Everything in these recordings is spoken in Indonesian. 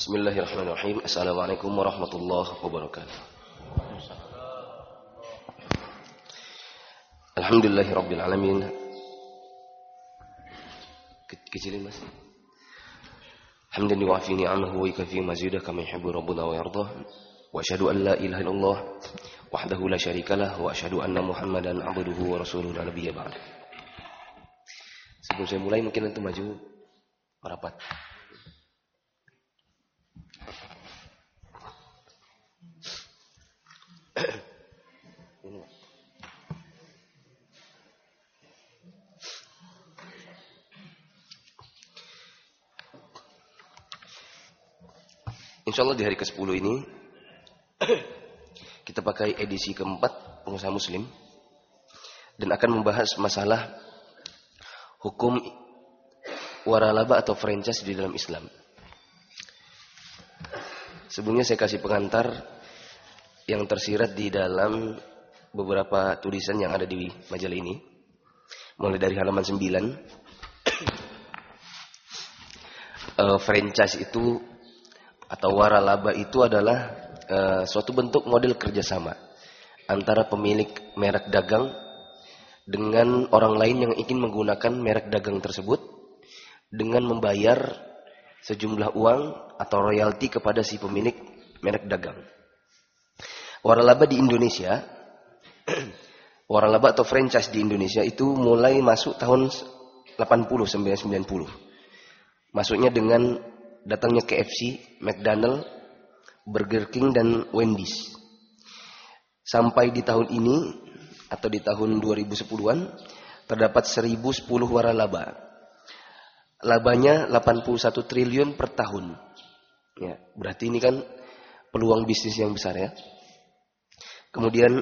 Bismillahirrahmanirrahim. Assalamualaikum warahmatullahi wabarakatuh. Alhamdulillahirabbil alamin. Kecilin Mas. Hamdan yu'afi ni'amahu wa yukafi mazidah kama yuhibbu rabbuna wa yardah. Wa asyhadu an la ilaha illallah wahdahu la syarikalah wa asyhadu anna Muhammadan 'abduhu wa rasuluhu la nabiyya ba'd. Sebelum saya mulai mungkin antum maju merapat. Insyaallah di hari ke-10 ini kita pakai edisi keempat pengusaha muslim dan akan membahas masalah hukum waralaba atau franchise di dalam Islam. Sebelumnya saya kasih pengantar yang tersirat di dalam beberapa tulisan yang ada di majalah ini. Mulai dari halaman 9. Franchise itu atau waralaba itu adalah suatu bentuk model kerjasama antara pemilik merek dagang dengan orang lain yang ingin menggunakan merek dagang tersebut dengan membayar sejumlah uang atau royalti kepada si pemilik merek dagang. Waralaba di Indonesia, waralaba atau franchise di Indonesia itu mulai masuk tahun 80-90. Masuknya dengan datangnya KFC, McDonald, Burger King, dan Wendy's. Sampai di tahun ini, atau di tahun 2010-an, terdapat 1010 waralaba. Labanya 81 triliun per tahun. Ya, berarti ini kan peluang bisnis yang besar ya. Kemudian,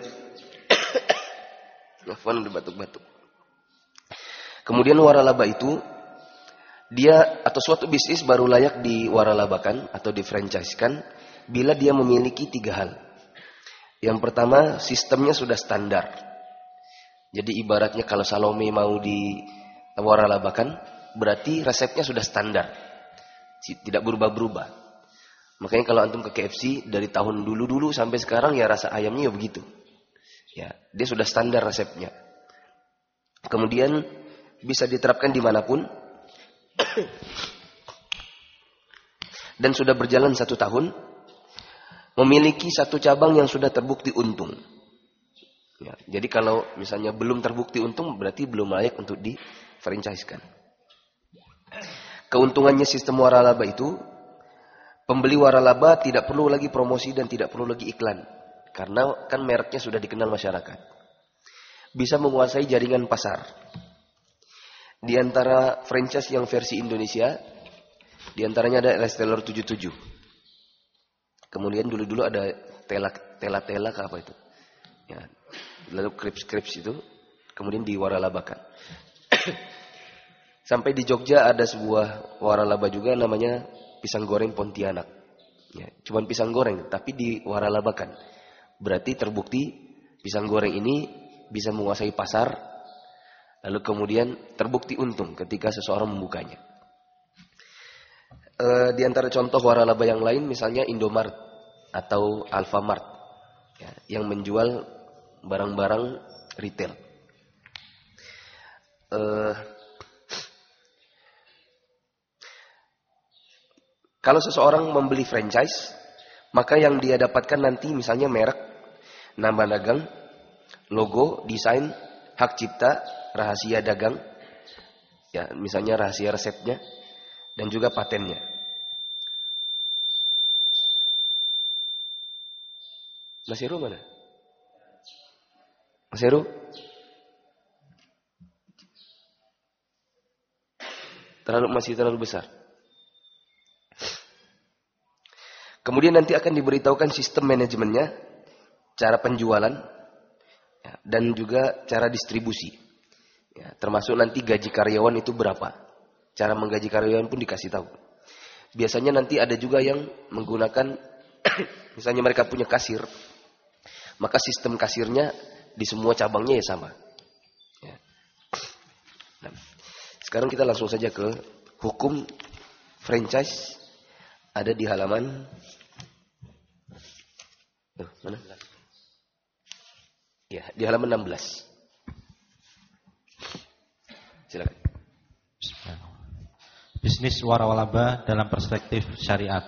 Afwan udah batuk-batuk. Kemudian waralaba itu, dia atau suatu bisnis baru layak diwaralabakan atau difranchisekan bila dia memiliki 3 hal. Yang pertama, sistemnya sudah standar. Jadi ibaratnya kalau Salome mau diwaralabakan, berarti resepnya sudah standar. Tidak berubah-berubah. Makanya kalau antum ke KFC dari tahun dulu-dulu sampai sekarang ya rasa ayamnya ya begitu. Ya, dia sudah standar resepnya. Kemudian bisa diterapkan dimanapun. Dan sudah berjalan 1 tahun, memiliki 1 cabang yang sudah terbukti untung. Ya, jadi kalau misalnya belum terbukti untung, berarti belum layak untuk di-franchise-kan. Keuntungannya sistem waralaba itu, pembeli waralaba tidak perlu lagi promosi dan tidak perlu lagi iklan. Karena kan mereknya sudah dikenal masyarakat. Bisa menguasai jaringan pasar. Di antara franchise yang versi Indonesia, di antaranya ada Restoller 77. Kemudian dulu-dulu ada Tela ke apa itu? Ya, lalu Crips itu, kemudian diwaralabakan. Sampai di Jogja ada sebuah waralaba juga namanya pisang goreng Pontianak. Ya, cuman pisang goreng, tapi diwaralabakan. Berarti terbukti pisang goreng ini bisa menguasai pasar. Lalu kemudian terbukti untung ketika seseorang membukanya. Di antara contoh waralaba yang lain misalnya Indomaret atau Alfamart ya, yang menjual barang-barang retail. Kalau seseorang membeli franchise, maka yang dia dapatkan nanti misalnya merek, nama dagang, logo, desain, hak cipta, rahasia dagang, ya misalnya rahasia resepnya, dan juga patennya. Mas Heru mana? Mas Heru? Masih terlalu besar. Kemudian nanti akan diberitahukan sistem manajemennya, cara penjualan, ya, dan juga cara distribusi. Ya, termasuk nanti gaji karyawan itu berapa. Cara menggaji karyawan pun dikasih tahu. Biasanya nanti ada juga yang menggunakan, misalnya mereka punya kasir, maka sistem kasirnya di semua cabangnya ya sama. Ya. Nah, sekarang kita langsung saja ke hukum franchise Ada di halaman mana? Ya, di halaman 16. Silakan. Bisnis waralaba dalam perspektif syariat.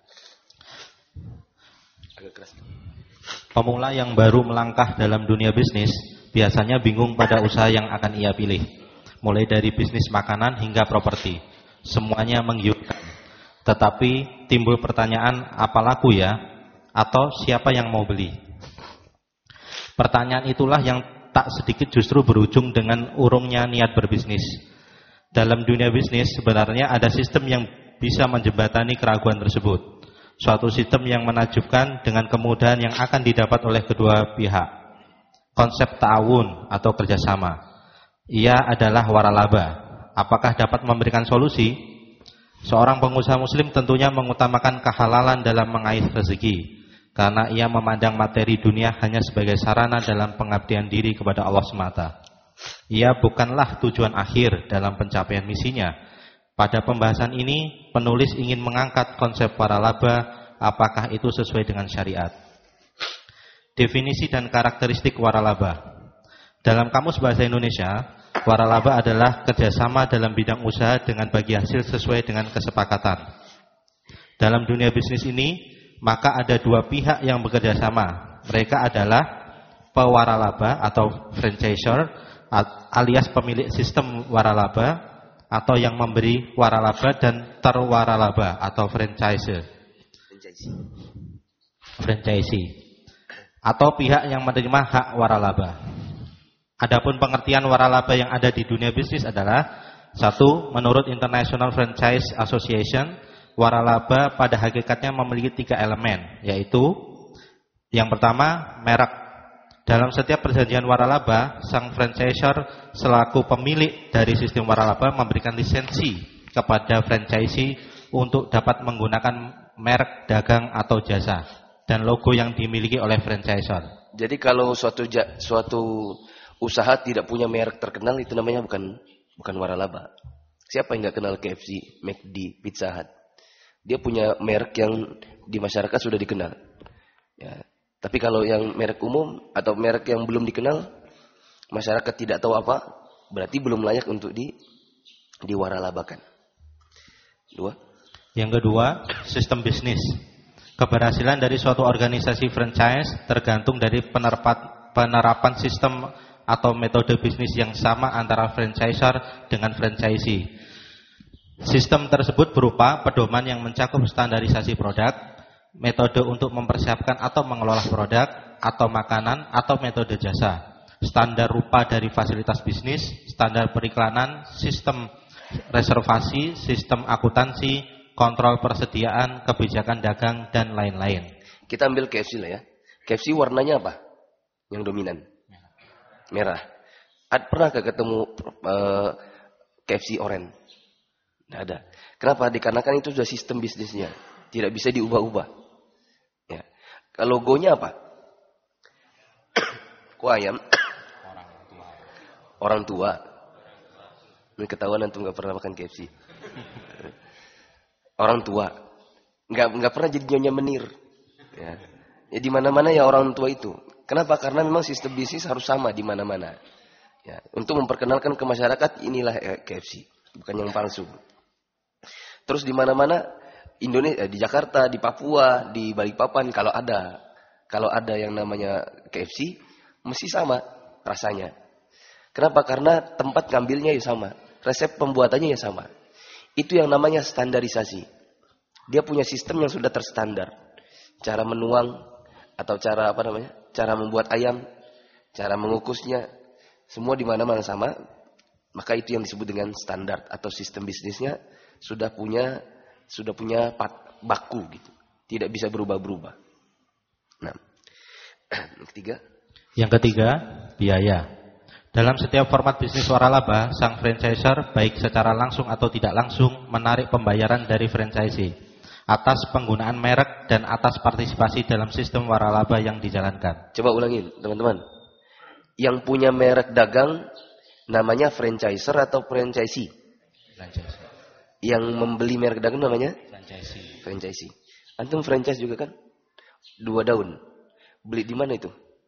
Agak keras. Pemula yang baru melangkah dalam dunia bisnis biasanya bingung pada usaha yang akan ia pilih. Mulai dari bisnis makanan hingga properti. Semuanya menggiurkan. Tetapi timbul pertanyaan, apa laku ya? Atau siapa yang mau beli? Pertanyaan itulah yang tak sedikit justru berujung dengan urungnya niat berbisnis. Dalam dunia bisnis sebenarnya ada sistem yang bisa menjembatani keraguan tersebut. Suatu sistem yang menakjubkan dengan kemudahan yang akan didapat oleh kedua pihak. Konsep ta'awun atau kerjasama. Ia adalah waralaba. Apakah dapat memberikan solusi? Seorang pengusaha muslim tentunya mengutamakan kehalalan dalam mengais rezeki. Karena ia memandang materi dunia hanya sebagai sarana dalam pengabdian diri kepada Allah semata. Ia bukanlah tujuan akhir dalam pencapaian misinya. Pada pembahasan ini, penulis ingin mengangkat konsep waralaba, apakah itu sesuai dengan syariat. Definisi dan karakteristik waralaba. Dalam Kamus Bahasa Indonesia, waralaba adalah kerjasama dalam bidang usaha dengan bagi hasil sesuai dengan kesepakatan. Dalam dunia bisnis ini, maka ada dua pihak yang bekerja sama. Mereka adalah pewaralaba atau franchisor alias pemilik sistem waralaba, atau yang memberi waralaba dan terwaralaba atau franchisee. Atau pihak yang menerima hak waralaba. Adapun pengertian waralaba yang ada di dunia bisnis adalah: 1. Menurut International Franchise Association, waralaba pada hakikatnya memiliki 3 elemen, yaitu yang pertama, merek. Dalam setiap perjanjian waralaba, sang franchisor selaku pemilik dari sistem waralaba memberikan lisensi kepada franchisee untuk dapat menggunakan merek dagang atau jasa dan logo yang dimiliki oleh franchisor. Jadi kalau suatu usaha tidak punya merek terkenal, itu namanya bukan waralaba. Siapa yang nggak kenal KFC, McD, Pizza Hut? Dia punya merek yang di masyarakat sudah dikenal. Ya. Tapi kalau yang merek umum atau merek yang belum dikenal, masyarakat tidak tahu apa, berarti belum layak untuk diwaralabakan. 2. Yang kedua, sistem bisnis. Keberhasilan dari suatu organisasi franchise tergantung dari penerapan sistem atau metode bisnis yang sama antara franchisor dengan franchisee. Sistem tersebut berupa pedoman yang mencakup standarisasi produk, metode untuk mempersiapkan atau mengelola produk atau makanan atau metode jasa, standar rupa dari fasilitas bisnis, standar periklanan, sistem reservasi, sistem akuntansi, kontrol persediaan, kebijakan dagang, dan lain-lain. Kita ambil KFC lah ya. KFC warnanya apa? Yang dominan? Merah. Pernahkah ketemu KFC oranye? Tidak ada. Kenapa? Dikarenakan itu sudah sistem bisnisnya. Tidak bisa diubah-ubah. Ya. Kalau logonya apa? Kuah ayam. Orang tua. Ini ketahuan antum nggak pernah makan KFC. Orang tua. Nggak pernah jadi Nyonya Menir. Ya. Ya di mana-mana ya orang tua itu. Kenapa? Karena memang sistem bisnis harus sama di mana-mana. Ya. Untuk memperkenalkan ke masyarakat, inilah KFC. Bukan yang palsu. Terus di mana-mana Indonesia, di Jakarta, di Papua, di Balikpapan, kalau ada yang namanya KFC, mesti sama rasanya. Kenapa? Karena tempat ngambilnya ya sama, resep pembuatannya ya sama. Itu yang namanya standarisasi. Dia punya sistem yang sudah terstandar. Cara menuang atau cara membuat ayam, cara mengukusnya, semua di mana-mana sama. Maka itu yang disebut dengan standar atau sistem bisnisnya sudah punya baku gitu. Tidak bisa berubah-berubah. Nah, Yang ketiga, biaya. Dalam setiap format bisnis waralaba, sang franchisor baik secara langsung atau tidak langsung menarik pembayaran dari franchisee atas penggunaan merek dan atas partisipasi dalam sistem waralaba yang dijalankan. Coba ulangin, teman-teman. Yang punya merek dagang namanya franchisor atau franchisee? Franchisor. Yang membeli merek dagang namanya Franchisee. Antum franchise juga kan? 2 daun. Beli di mana itu?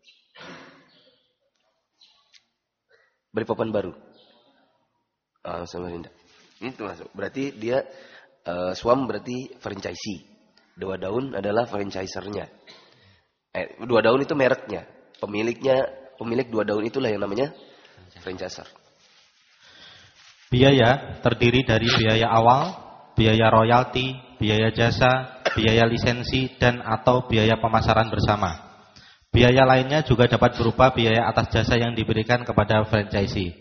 Balikpapan Baru. Samarinda. Itu masuk. Berarti dia Swam berarti franchisee. 2 daun adalah franchisernya. 2 daun itu mereknya. Pemilik 2 daun itulah yang namanya franchiser. Biaya terdiri dari biaya awal, biaya royalti, biaya jasa, biaya lisensi, dan atau biaya pemasaran bersama. Biaya lainnya juga dapat berupa biaya atas jasa yang diberikan kepada franchisee.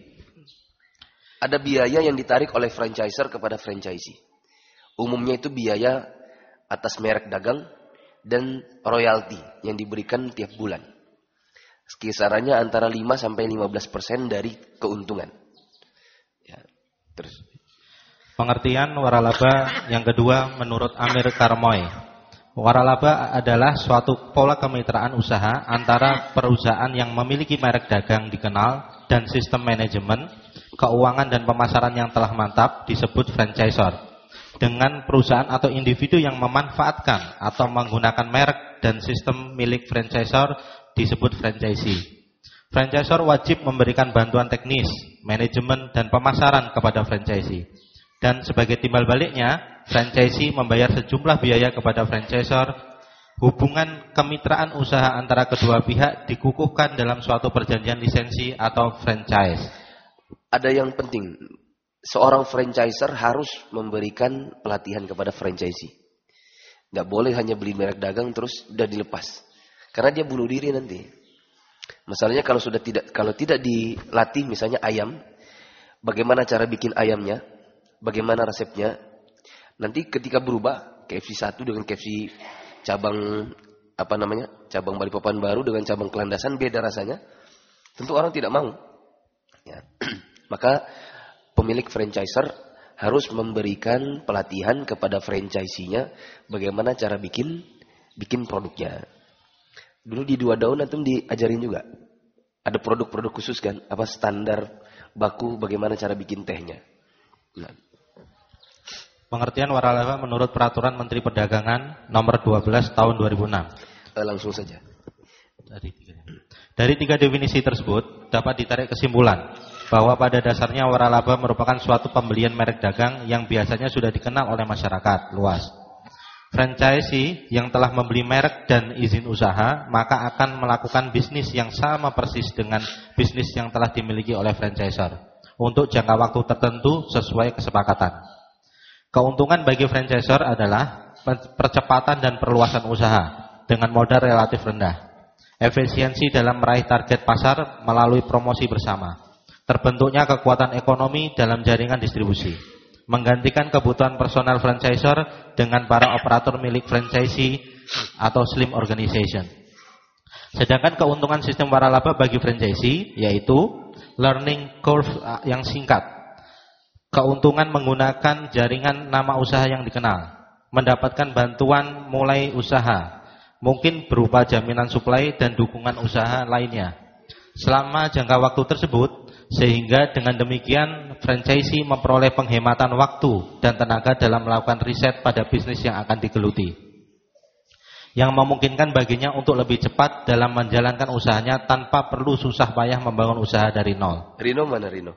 Ada biaya yang ditarik oleh franchiser kepada franchisee. Umumnya itu biaya atas merek dagang dan royalti yang diberikan tiap bulan. Kisarannya antara 5-15% dari keuntungan. Ya, terus. Pengertian waralaba yang kedua menurut Amir Karmoy. Waralaba adalah suatu pola kemitraan usaha antara perusahaan yang memiliki merek dagang dikenal dan sistem manajemen, keuangan dan pemasaran yang telah mantap disebut franchisor, dengan perusahaan atau individu yang memanfaatkan atau menggunakan merek dan sistem milik franchisor disebut franchisee. Franchisor wajib memberikan bantuan teknis, manajemen dan pemasaran kepada franchisee. Dan sebagai timbal baliknya, franchisee membayar sejumlah biaya kepada franchisor. Hubungan kemitraan usaha antara kedua pihak dikukuhkan dalam suatu perjanjian lisensi atau franchise. Ada yang penting, seorang franchiser harus memberikan pelatihan kepada franchisee. Nggak boleh hanya beli merek dagang terus udah dilepas, karena dia bunuh diri nanti. Masalahnya kalau tidak dilatih, misalnya ayam, bagaimana cara bikin ayamnya, bagaimana resepnya, nanti ketika berubah KFC 1 dengan KFC cabang cabang Balikpapan Baru dengan cabang Kelandasan beda rasanya, tentu orang tidak mau. Ya. Maka pemilik franchiser harus memberikan pelatihan kepada franchisee-nya bagaimana cara bikin produknya. Dulu di 2 daun antum diajarin juga. Ada produk-produk khusus kan, standar baku bagaimana cara bikin tehnya. Nah. Pengertian waralaba menurut Peraturan Menteri Perdagangan Nomor 12 Tahun 2006. Langsung saja. Dari 3 definisi tersebut dapat ditarik kesimpulan bahwa pada dasarnya waralaba merupakan suatu pembelian merek dagang yang biasanya sudah dikenal oleh masyarakat luas. Franchisee yang telah membeli merek dan izin usaha maka akan melakukan bisnis yang sama persis dengan bisnis yang telah dimiliki oleh franchisor untuk jangka waktu tertentu sesuai kesepakatan. Keuntungan bagi franchisor adalah percepatan dan perluasan usaha dengan modal relatif rendah, efisiensi dalam meraih target pasar melalui promosi bersama, terbentuknya kekuatan ekonomi dalam jaringan distribusi, menggantikan kebutuhan personal franchisor dengan para operator milik franchisee atau slim organization. Sedangkan keuntungan sistem waralaba bagi franchisee yaitu learning curve yang singkat, keuntungan menggunakan jaringan nama usaha yang dikenal, mendapatkan bantuan mulai usaha, mungkin berupa jaminan suplai dan dukungan usaha lainnya selama jangka waktu tersebut, sehingga dengan demikian franchisee memperoleh penghematan waktu dan tenaga dalam melakukan riset pada bisnis yang akan digeluti, yang memungkinkan baginya untuk lebih cepat dalam menjalankan usahanya tanpa perlu susah payah membangun usaha dari nol. Rino mana Rino?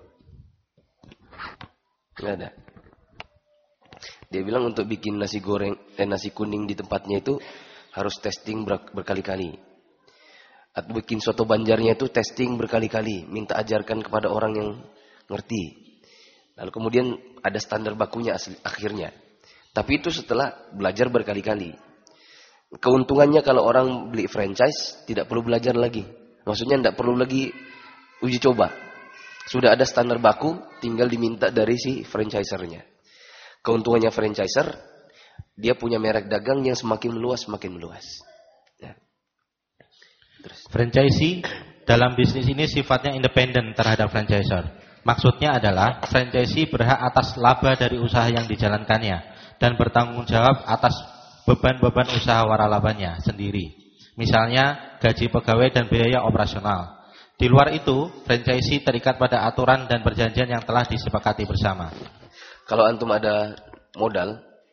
Nggak ada. Dia bilang untuk bikin nasi kuning di tempatnya itu harus testing berkali-kali. Atau bikin soto Banjarnya itu testing berkali-kali, minta ajarkan kepada orang yang ngerti. Lalu kemudian ada standar bakunya akhirnya. Tapi itu setelah belajar berkali-kali. Keuntungannya kalau orang beli franchise tidak perlu belajar lagi. Maksudnya tidak perlu lagi uji coba. Sudah ada standar baku, tinggal diminta dari si franchisernya. Keuntungannya franchiser, dia punya merek dagang yang semakin meluas. Ya. Franchisee dalam bisnis ini sifatnya independen terhadap franchisor. Maksudnya adalah franchisee berhak atas laba dari usaha yang dijalankannya dan bertanggung jawab atas beban-beban usaha waralabanya sendiri. Misalnya gaji pegawai dan biaya operasional. Di luar itu, franchisee terikat pada aturan dan perjanjian yang telah disepakati bersama. Kalau antum ada modal,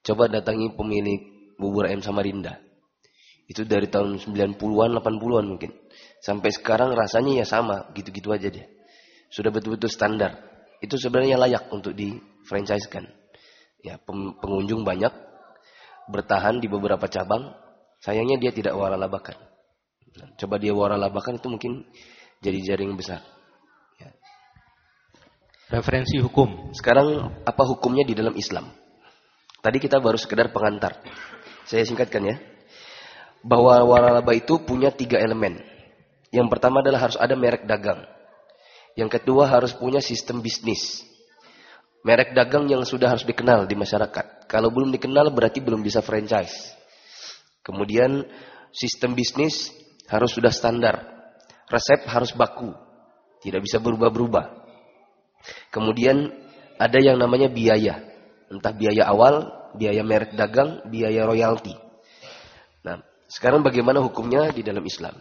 Coba datangi pemilik bubur ayam Samarinda. Itu dari tahun 90-an, 80-an mungkin. Sampai sekarang rasanya ya sama, gitu-gitu aja dia. Sudah betul-betul standar. Itu sebenarnya layak untuk di-franchise-kan. Ya, pengunjung banyak, bertahan di beberapa cabang. Sayangnya dia tidak waralabakan. Nah, coba dia waralabakan itu mungkin jadi jaring besar. Ya. Referensi hukum. Sekarang apa hukumnya di dalam Islam? Tadi kita baru sekedar pengantar. Saya singkatkan ya. Bahwa waralaba itu punya 3 elemen. Yang pertama adalah harus ada merek dagang. Yang kedua harus punya sistem bisnis. Merek dagang yang sudah harus dikenal di masyarakat. Kalau belum dikenal berarti belum bisa franchise. Kemudian sistem bisnis harus sudah standar. Resep harus baku. Tidak bisa berubah-berubah. Kemudian ada yang namanya biaya. Entah biaya awal, biaya merek dagang, biaya royalti. Nah, sekarang bagaimana hukumnya di dalam Islam?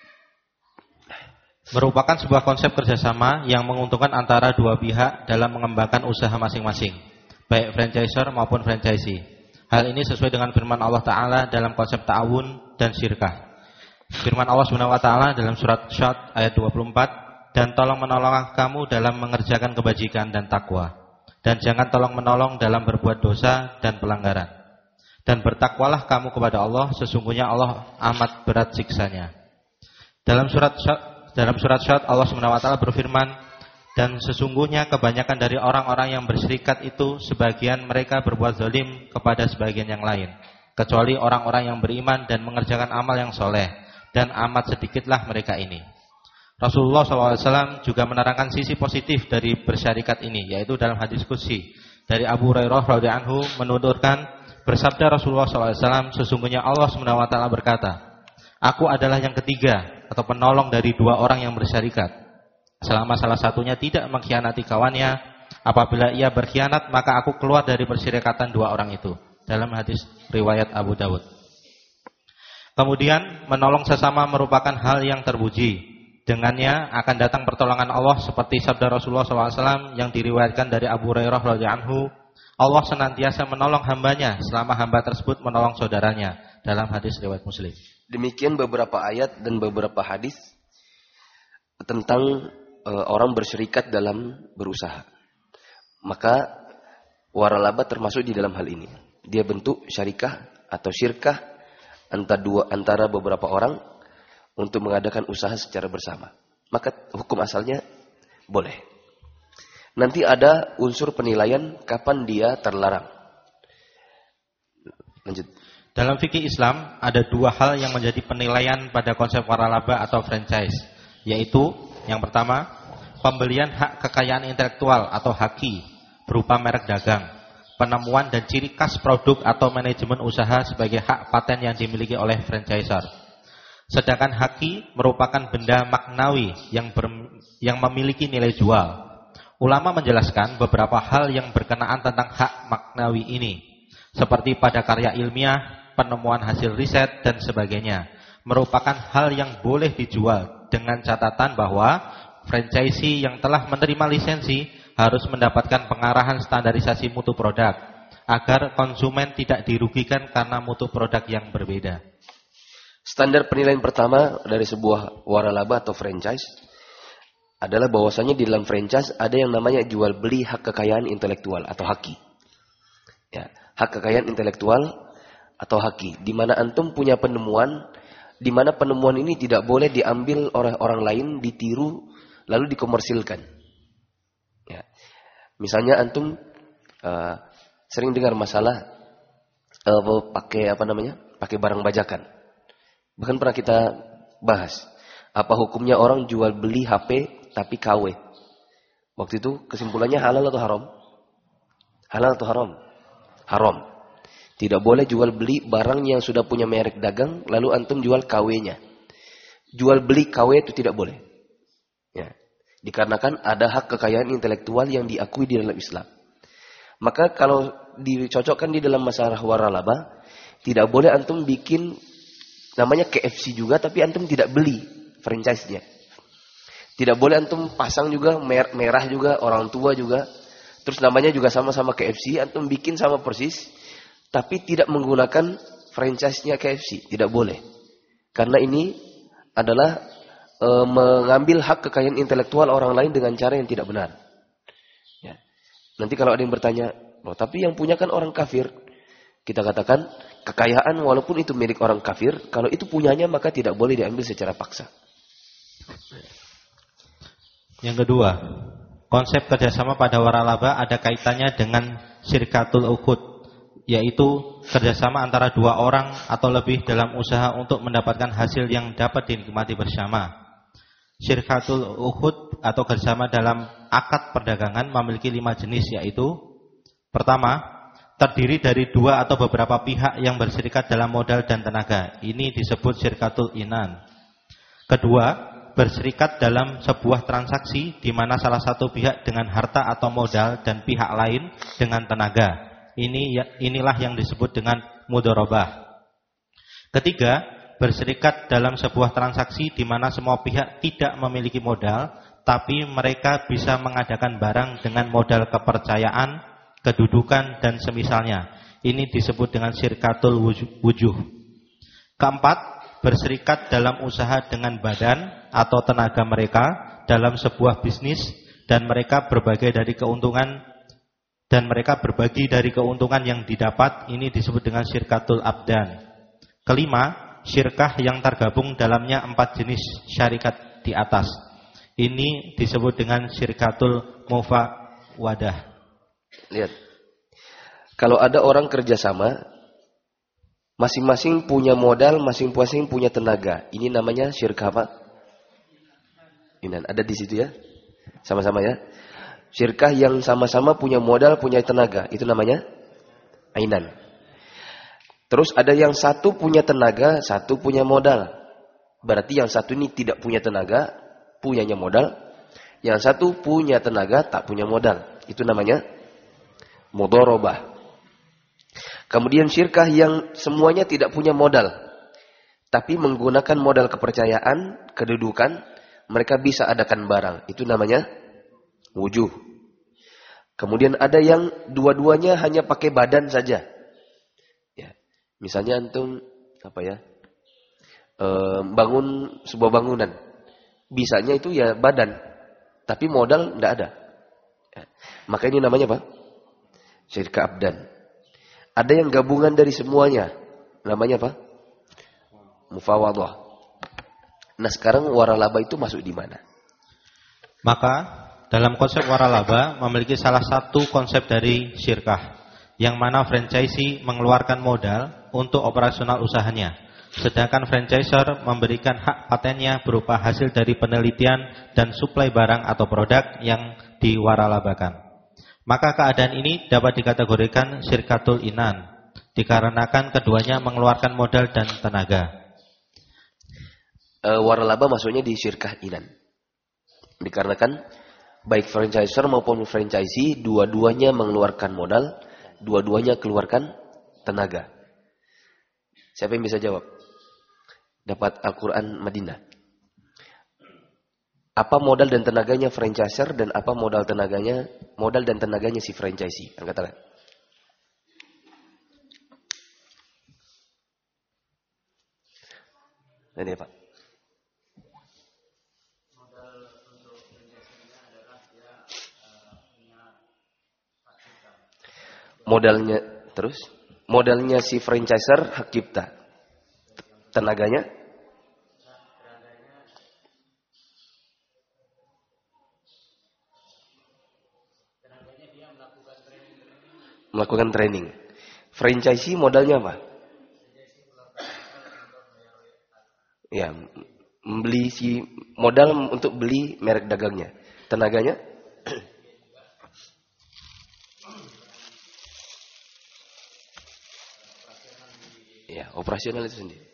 Merupakan sebuah konsep kerjasama yang menguntungkan antara dua pihak dalam mengembangkan usaha masing-masing, baik franchisor maupun franchisee. Hal ini sesuai dengan firman Allah Ta'ala dalam konsep ta'awun dan syirkah. Firman Allah SWT dalam surat Syad ayat 24, dan tolong menolong kamu dalam mengerjakan kebajikan dan takwa, dan jangan tolong menolong dalam berbuat dosa dan pelanggaran. Dan bertakwalah kamu kepada Allah, sesungguhnya Allah amat berat siksanya. Dalam surat Syad Allah SWT berfirman, dan sesungguhnya kebanyakan dari orang-orang yang berserikat itu sebagian mereka berbuat zalim kepada sebagian yang lain, kecuali orang-orang yang beriman dan mengerjakan amal yang soleh, dan amat sedikitlah mereka ini. Rasulullah SAW juga menerangkan sisi positif dari bersyarikat ini, yaitu dalam hadis qudsi dari Abu Hurairah radhiyallahu anhu menuturkan, bersabda Rasulullah SAW, sesungguhnya Allah SWT berkata, aku adalah yang ketiga atau penolong dari 2 orang yang bersyarikat. Selama salah satunya tidak mengkhianati kawannya, apabila ia berkhianat maka aku keluar dari persyarikatan 2 orang itu. Dalam hadis riwayat Abu Dawud. Kemudian menolong sesama merupakan hal yang terpuji. Dengannya akan datang pertolongan Allah seperti sabda Rasulullah SAW yang diriwayatkan dari Abu Hurairah radhiyallahu anhu. Allah senantiasa menolong hambanya selama hamba tersebut menolong saudaranya. Dalam hadis riwayat Muslim. Demikian beberapa ayat dan beberapa hadis tentang orang berserikat dalam berusaha. Maka waralaba termasuk di dalam hal ini. Dia bentuk syarikah atau syirkah antara beberapa orang untuk mengadakan usaha secara bersama. Maka hukum asalnya boleh. Nanti ada unsur penilaian kapan dia terlarang. Lanjut. Dalam fikih Islam ada 2 hal yang menjadi penilaian pada konsep waralaba atau franchise, yaitu yang pertama, pembelian hak kekayaan intelektual atau haki berupa merek dagang, penemuan dan ciri khas produk atau manajemen usaha sebagai hak paten yang dimiliki oleh franchisor. Sedangkan haki merupakan benda maknawi yang memiliki nilai jual. Ulama menjelaskan beberapa hal yang berkenaan tentang hak maknawi ini, seperti pada karya ilmiah, penemuan hasil riset, dan sebagainya, merupakan hal yang boleh dijual dengan catatan bahwa franchisee yang telah menerima lisensi harus mendapatkan pengarahan standarisasi mutu produk, agar konsumen tidak dirugikan karena mutu produk yang berbeda. Standar penilaian pertama dari sebuah waralaba atau franchise adalah bahwasanya di dalam franchise ada yang namanya jual beli hak kekayaan intelektual atau haki. Ya, hak kekayaan intelektual atau haki, di mana antum punya penemuan, di mana penemuan ini tidak boleh diambil oleh orang lain, ditiru, lalu dikomersilkan. Ya. Misalnya antum sering dengar masalah pakai barang bajakan. Bahkan pernah kita bahas, apa hukumnya orang jual beli HP tapi KW. Waktu itu kesimpulannya halal atau haram? Halal atau haram? Haram. Tidak boleh jual beli barang yang sudah punya merek dagang lalu antum jual KW-nya. Jual beli KW itu tidak boleh. Ya. Dikarenakan ada hak kekayaan intelektual yang diakui di dalam Islam. Maka kalau dicocokkan di dalam masalah waralaba, tidak boleh antum bikin namanya KFC juga tapi antum tidak beli franchise-nya. Tidak boleh antum pasang juga merah juga, orang tua juga. Terus namanya juga sama-sama KFC, antum bikin sama persis. tapi tidak menggunakan franchise-nya KFC. Tidak boleh. Karena ini adalah mengambil hak kekayaan intelektual orang lain dengan cara yang tidak benar. Ya. Nanti kalau ada yang bertanya, oh, tapi yang punya kan orang kafir. Kita katakan, kekayaan walaupun itu milik orang kafir, kalau itu punyanya maka tidak boleh diambil secara paksa. Yang kedua, konsep kerjasama pada waralaba ada kaitannya dengan syirkatul ukhud, yaitu kerjasama antara dua orang atau lebih dalam usaha untuk mendapatkan hasil yang dapat dinikmati bersama. Syirkatul ukhud atau kerjasama dalam akad perdagangan memiliki 5 jenis, yaitu pertama, terdiri dari 2 atau beberapa pihak yang berserikat dalam modal dan tenaga. Ini disebut syirkatul inan. Kedua, berserikat dalam sebuah transaksi di mana salah satu pihak dengan harta atau modal dan pihak lain dengan tenaga. Inilah yang disebut dengan mudharabah. Ketiga, berserikat dalam sebuah transaksi di mana semua pihak tidak memiliki modal, tapi mereka bisa mengadakan barang dengan modal kepercayaan, kedudukan, dan semisalnya. Ini disebut dengan syirkatul wujuh. Keempat, berserikat dalam usaha dengan badan atau tenaga mereka dalam sebuah bisnis dan mereka berbagi dari keuntungan yang didapat. Ini disebut dengan syirkatul abdan. Kelima, syirkah yang tergabung dalamnya 4 jenis syarikat di atas. Ini disebut dengan syirkatul mufawadah. Lihat, kalau ada orang kerjasama, masing-masing punya modal, masing-masing punya tenaga. Ini namanya syirkah apa? Inan, ada di situ ya? Sama-sama ya? Syirkah yang sama-sama punya modal, punya tenaga. Itu namanya ainan. Terus ada yang satu punya tenaga, satu punya modal. Berarti yang satu ini tidak punya tenaga, punyanya modal. Yang satu punya tenaga, tak punya modal. Itu namanya mudharabah. Kemudian syirkah yang semuanya tidak punya modal, tapi menggunakan modal kepercayaan, kedudukan, mereka bisa adakan barang. Itu namanya wujuh. Kemudian ada yang dua-duanya hanya pakai badan saja. Ya. Misalnya antum bangun sebuah bangunan. Bisanya itu ya badan, tapi modal tidak ada. Ya. Maka ini namanya apa? Syirkah abdan. Ada yang gabungan dari semuanya. Namanya apa? Mufawadah. Nah sekarang waralaba itu masuk di mana? Maka dalam konsep waralaba memiliki salah satu konsep dari syirkah, yang mana franchisee mengeluarkan modal untuk operasional usahanya, sedangkan franchisor memberikan hak patennya berupa hasil dari penelitian dan suplai barang atau produk yang diwaralabakan. Maka keadaan ini dapat dikategorikan syirkatul inan, dikarenakan keduanya mengeluarkan modal dan tenaga. Waralaba maksudnya di syirkah inan. Dikarenakan baik franchisor maupun franchisee dua-duanya mengeluarkan modal, dua-duanya keluarkan tenaga. Siapa yang bisa jawab? Dapat Al-Quran Madinah. Apa modal dan tenaganya franchisor dan apa modal dan tenaganya si franchisee? Angkat tangan. Ini Pak. Modalnya terus, modalnya si franchisor hak cipta. Tenaganya melakukan training. Franchisee modalnya apa? Ya, membeli si modal untuk beli merek dagangnya. Tenaganya? Ya, operasional itu sendiri.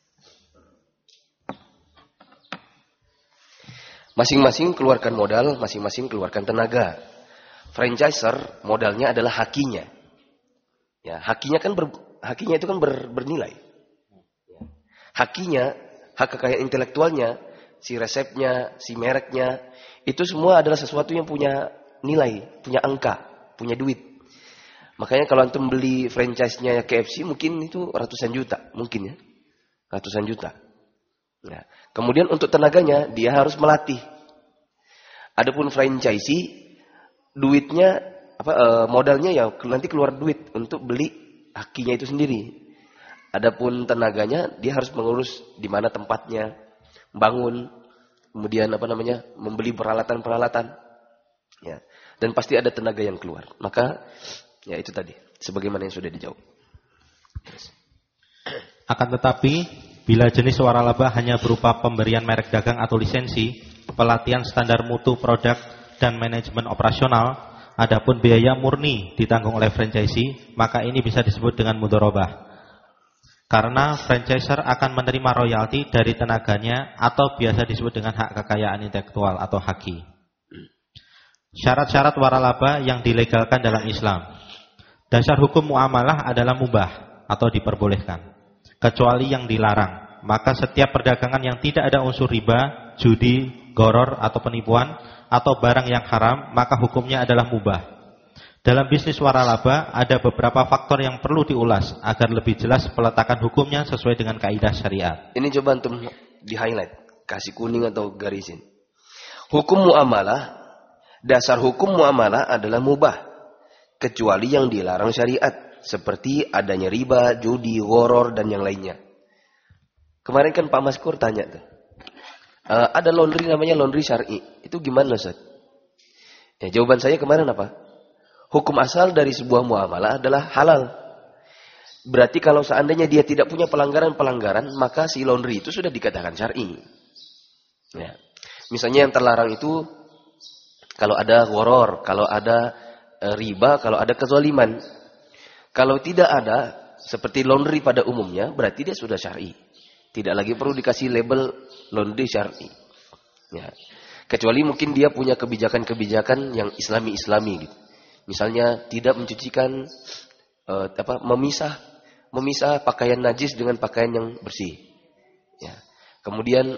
Masing-masing keluarkan modal, masing-masing keluarkan tenaga. Franchisor modalnya adalah hakinya. Ya, hakinya itu kan bernilai. Hakinya, hak kekayaan intelektualnya, si resepnya, si mereknya, itu semua adalah sesuatu yang punya nilai, punya angka, punya duit. Makanya kalau antum beli franchise-nya KFC mungkin itu ratusan juta, mungkin ya. Ratusan juta. Nah, kemudian untuk tenaganya dia harus melatih. Adapun franchisee duitnya modalnya ya nanti keluar duit untuk beli hakinya itu sendiri. Adapun tenaganya dia harus mengurus di mana tempatnya, bangun, kemudian membeli peralatan-peralatan. Ya. Dan pasti ada tenaga yang keluar. Maka ya itu tadi, sebagaimana yang sudah dijawab. Akan tetapi, bila jenis waralaba hanya berupa pemberian merek dagang atau lisensi, pelatihan standar mutu produk dan manajemen operasional, adapun biaya murni ditanggung oleh franchisee, maka ini bisa disebut dengan mudharabah. Karena franchiser akan menerima royalti dari tenaganya atau biasa disebut dengan hak kekayaan intelektual atau haki. Syarat-syarat waralaba yang dilegalkan dalam Islam. Dasar hukum muamalah adalah mubah atau diperbolehkan, kecuali yang dilarang. Maka setiap perdagangan yang tidak ada unsur riba, judi, gharar atau penipuan, atau barang yang haram, maka hukumnya adalah mubah. Dalam bisnis waralaba ada beberapa faktor yang perlu diulas agar lebih jelas peletakan hukumnya sesuai dengan kaidah syariat. Ini coba antum di-highlight, kasih kuning atau garisin. Hukum muamalah, dasar hukum muamalah adalah mubah, kecuali yang dilarang syariat, seperti adanya riba, judi, gharar dan yang lainnya. Kemarin kan Pak Maskur tanya tuh. Ada laundry namanya laundry syar'i. Itu gimana, Ustaz? Ya, jawaban saya kemarin apa? Hukum asal dari sebuah muamalah adalah halal. Berarti kalau seandainya dia tidak punya pelanggaran-pelanggaran, maka si laundry itu sudah dikatakan syar'i. Ya. Misalnya yang terlarang itu kalau ada gharar, kalau ada riba, kalau ada kezaliman. Kalau tidak ada seperti laundry pada umumnya, berarti dia sudah syar'i. Tidak lagi perlu dikasih label laundry syar'i. Ya. Kecuali mungkin dia punya kebijakan-kebijakan yang islami-islami gitu. Misalnya tidak mencucikan memisah pakaian najis dengan pakaian yang bersih. Ya. Kemudian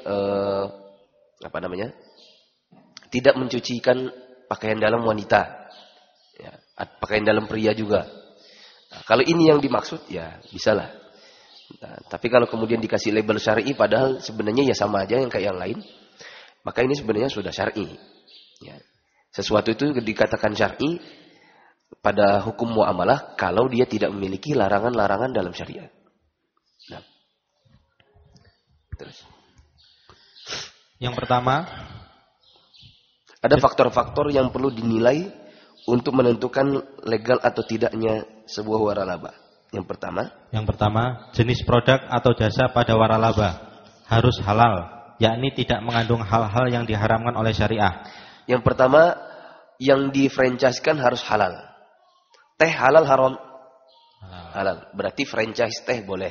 tidak mencucikan pakaian dalam wanita. Ya. Pakaian dalam pria juga. Nah, kalau ini yang dimaksud ya bisalah. Nah, tapi kalau kemudian dikasih label syar'i padahal sebenarnya ya sama aja yang kayak yang lain, maka ini sebenarnya sudah syar'i. Ya. Sesuatu itu dikatakan syar'i pada hukum muamalah kalau dia tidak memiliki larangan-larangan dalam syariat. Nah. Terus. Yang pertama, ada faktor-faktor yang perlu dinilai untuk menentukan legal atau tidaknya sebuah waralaba. Yang pertama, jenis produk atau jasa pada waralaba harus halal, yakni tidak mengandung hal-hal yang diharamkan oleh syariah. Yang pertama, yang difranchise-kan harus halal. Teh halal haram? Halal. Berarti franchise teh boleh.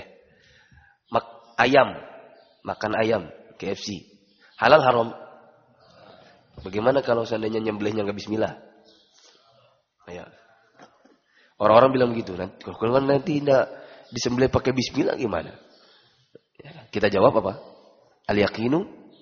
Makan ayam, KFC. Halal haram? Bagaimana kalau seandainya nyembelihnya nggak bismillah? Ya. Orang-orang bilang begitu. Kalau nanti tidak disembelih pakai bismillah gimana? Ya, kita jawab apa? Al-yaqinu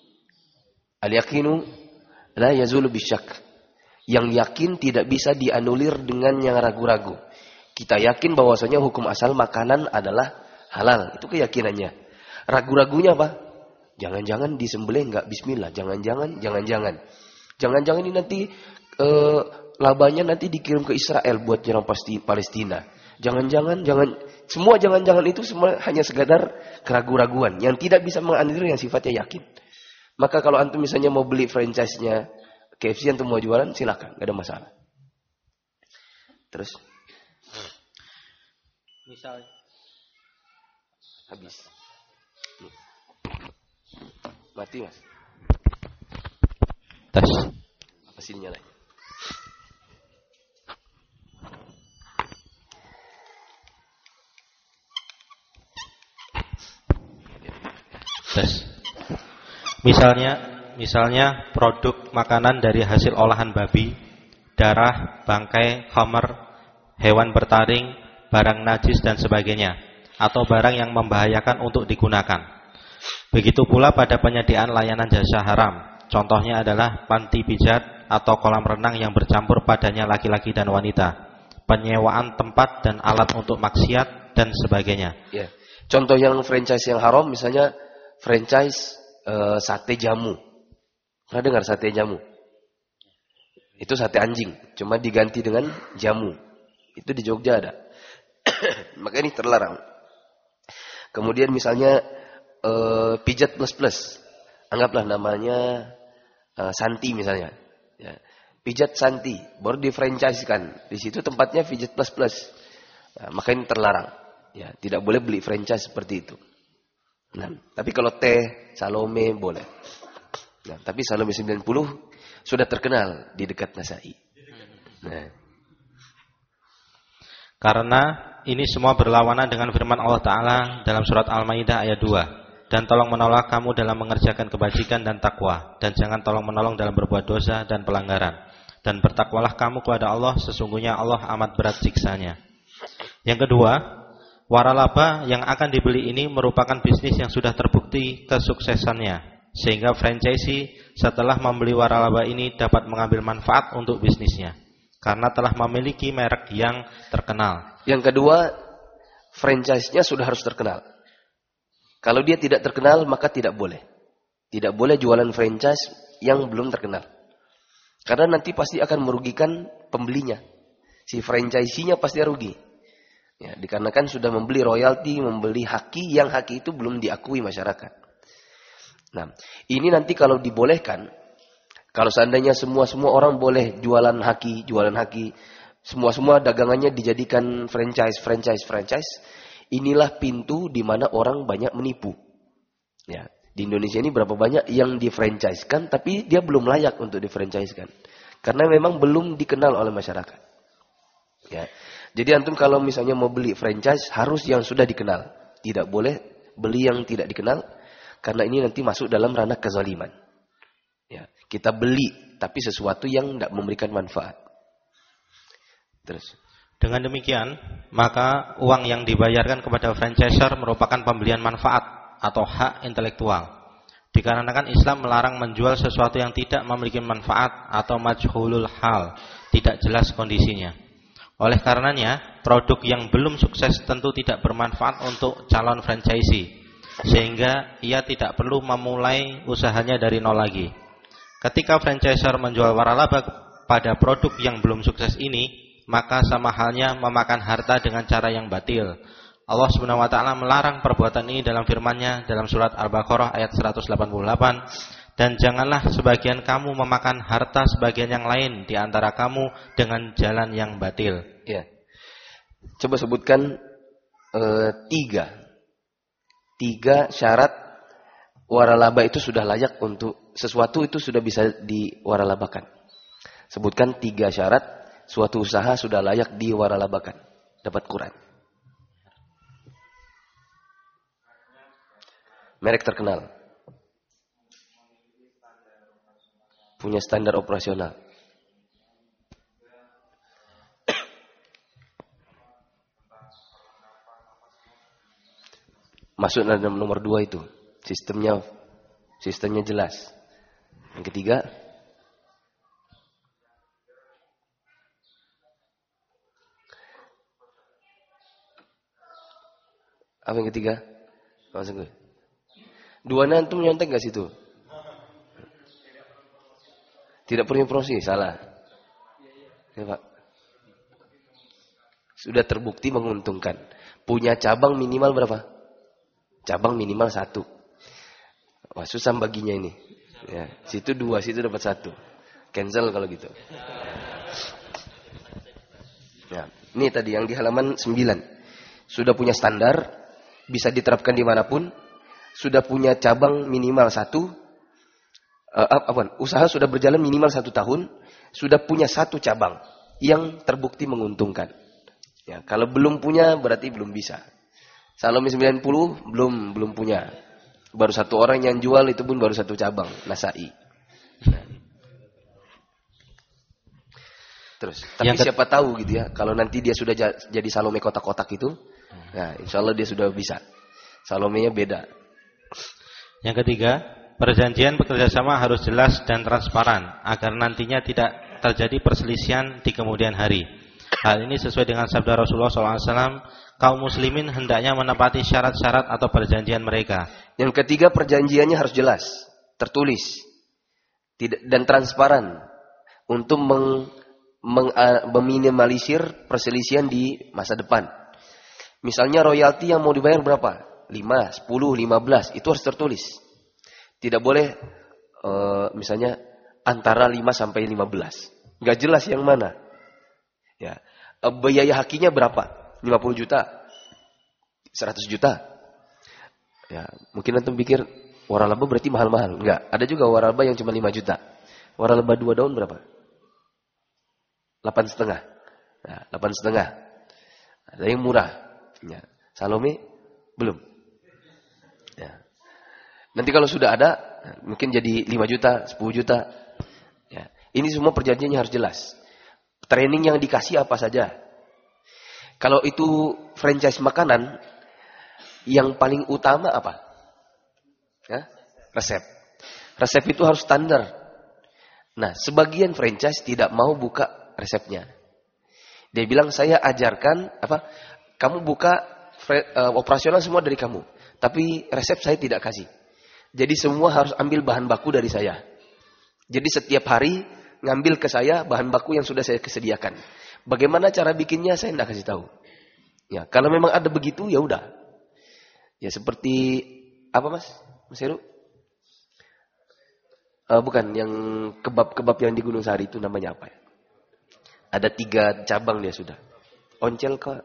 la yazulu bisyak. Yang yakin tidak bisa dianulir dengan yang ragu-ragu. Kita yakin bahwasanya hukum asal makanan adalah halal. Itu keyakinannya. Ragu-ragunya apa? Jangan-jangan disembelih enggak bismillah. Jangan-jangan ini nanti labanya nanti dikirim ke Israel buat nyerang Palestina. Semua jangan-jangan itu semua hanya sekadar keraguan-raguan yang tidak bisa menganulir yang sifatnya yakin. Maka kalau antum misalnya mau beli franchise-nya KFC yang mau jualan silakan, gak ada masalah. Terus, misalnya, habis, mati mas. Tes. Apa sih nyalain? Tes. Misalnya produk makanan dari hasil olahan babi, darah, bangkai, khamar, hewan bertaring, barang najis dan sebagainya, atau barang yang membahayakan untuk digunakan. Begitu pula pada penyediaan layanan jasa haram. Contohnya adalah panti pijat atau kolam renang yang bercampur padanya laki-laki dan wanita. penyewaan tempat dan alat untuk maksiat dan sebagainya. Ya. Contoh yang franchise yang haram misalnya franchise sate jamu. Pernah dengar sate jamu? Itu sate anjing, cuma diganti dengan jamu. Itu di Jogja ada. Maka ini terlarang. Kemudian misalnya pijat plus. Anggaplah namanya Santi misalnya. Ya. Pijat Santi, baru di-franchise-kan. Di situ tempatnya pijat plus. Nah, maka ini terlarang. Ya, tidak boleh beli franchise seperti itu. Nah, tapi kalau teh, Salome boleh. Nah, tapi Salome 90 sudah terkenal di dekat Nasai. Nah. Karena ini semua berlawanan dengan firman Allah Ta'ala dalam surat Al-Maidah ayat 2. Dan tolong menolong kamu dalam mengerjakan kebajikan dan takwa. Dan jangan tolong menolong dalam berbuat dosa dan pelanggaran. Dan bertakwalah kamu kepada Allah, sesungguhnya Allah amat berat siksanya. Yang kedua, waralaba yang akan dibeli ini merupakan bisnis yang sudah terbukti kesuksesannya. Sehingga franchisee setelah membeli waralaba ini dapat mengambil manfaat untuk bisnisnya. Karena telah memiliki merek yang terkenal. Yang kedua, franchise-nya sudah harus terkenal. Kalau dia tidak terkenal, maka tidak boleh. Tidak boleh jualan franchise yang belum terkenal. Karena nanti pasti akan merugikan pembelinya. Si franchisee-nya pasti rugi. Ya, dikarenakan sudah membeli royalti, membeli haki, yang haki itu belum diakui masyarakat. Nah, ini nanti kalau dibolehkan, kalau seandainya semua orang boleh jualan haki, semua dagangannya dijadikan franchise, inilah pintu di mana orang banyak menipu. Ya. Di Indonesia ini berapa banyak yang di-franchise-kan tapi dia belum layak untuk di-franchise-kan. Karena memang belum dikenal oleh masyarakat. Ya. Jadi antum kalau misalnya mau beli franchise harus yang sudah dikenal. Tidak boleh beli yang tidak dikenal karena ini nanti masuk dalam ranah kezaliman. Ya. Kita beli tapi sesuatu yang tidak memberikan manfaat. Terus. Dengan demikian, maka uang yang dibayarkan kepada franchisor merupakan pembelian manfaat atau hak intelektual. Dikarenakan Islam melarang menjual sesuatu yang tidak memiliki manfaat atau majhulul hal, tidak jelas kondisinya. Oleh karenanya, produk yang belum sukses tentu tidak bermanfaat untuk calon franchisee, sehingga ia tidak perlu memulai usahanya dari nol lagi. Ketika franchisor menjual waralaba pada produk yang belum sukses ini, maka sama halnya memakan harta dengan cara yang batil. Allah Subhanahu wa taala melarang perbuatan ini dalam firman-Nya dalam surat Al-Baqarah ayat 188, dan janganlah sebagian kamu memakan harta sebagian yang lain di antara kamu dengan jalan yang batil. Ya. Coba sebutkan tiga syarat waralaba itu sudah layak untuk sesuatu itu sudah bisa diwaralabakan. Sebutkan 3 syarat suatu usaha sudah layak diwaralabakan. Dapat Quran. Merek terkenal. Punya standar operasional. Masuk dalam nomor 2 itu. Sistemnya jelas. Yang ketiga, apa yang ketiga? Maksud gue. 2 antum nyontek gak situ? Tidak perlu proses, salah. Ya, Pak. Sudah terbukti menguntungkan. Punya cabang minimal berapa? Cabang minimal 1. Wah, susah baginya ini. Ya, situ 2, situ dapat 1. Cancel kalau gitu. Ya, ini tadi yang di halaman 9. Sudah punya standar, bisa diterapkan dimanapun. Sudah punya cabang minimal 1. Usaha sudah berjalan minimal 1 tahun. Sudah punya 1 cabang yang terbukti menguntungkan. Ya, kalau belum punya berarti belum bisa. Salome 90 belum punya. Baru 1 orang yang jual itu pun baru 1 cabang, Nasai. Nah. Terus, tapi siapa tahu gitu ya, kalau nanti dia sudah jadi Salome kotak-kotak itu, nah insya Allah dia sudah bisa. Salomenya beda. Yang ketiga, perjanjian bekerjasama harus jelas dan transparan agar nantinya tidak terjadi perselisihan di kemudian hari. Hal ini sesuai dengan sabda Rasulullah SAW, kaum muslimin hendaknya menepati syarat-syarat atau perjanjian mereka. Yang ketiga, perjanjiannya harus jelas, tertulis, dan transparan untuk meminimalisir perselisihan di masa depan. Misalnya royalti yang mau dibayar berapa? 5, 10, 15, itu harus tertulis. Tidak boleh misalnya antara 5 sampai 15. Nggak jelas yang mana. Ya. Biaya hakinya berapa? 50 juta? 100 juta? Ya, mungkin antum pikir waralaba berarti mahal-mahal. Enggak, ada juga waralaba yang cuma 5 juta. Waralaba 2 daun berapa? 8,5. Nah, 8,5. Ada yang murah. Ya. Salome belum. Ya. Nanti kalau sudah ada, mungkin jadi 5 juta, 10 juta. Ya. Ini semua perjanjiannya harus jelas. Training yang dikasih apa saja. Kalau itu franchise makanan, yang paling utama apa? Ya? Resep. Resep itu harus standar. Nah, sebagian franchise tidak mau buka resepnya. Dia bilang, saya ajarkan, kamu buka operasional semua dari kamu. Tapi resep saya tidak kasih. Jadi semua harus ambil bahan baku dari saya. Jadi setiap hari ngambil ke saya bahan baku yang sudah saya sediakan. Bagaimana cara bikinnya saya tidak kasih tahu. Ya, kalau memang ada begitu ya udah. Ya seperti apa Mas Heru? Bukan yang kebab yang di Gunung Sari itu namanya apa ya? Ada 3 cabang dia sudah. Oncel ke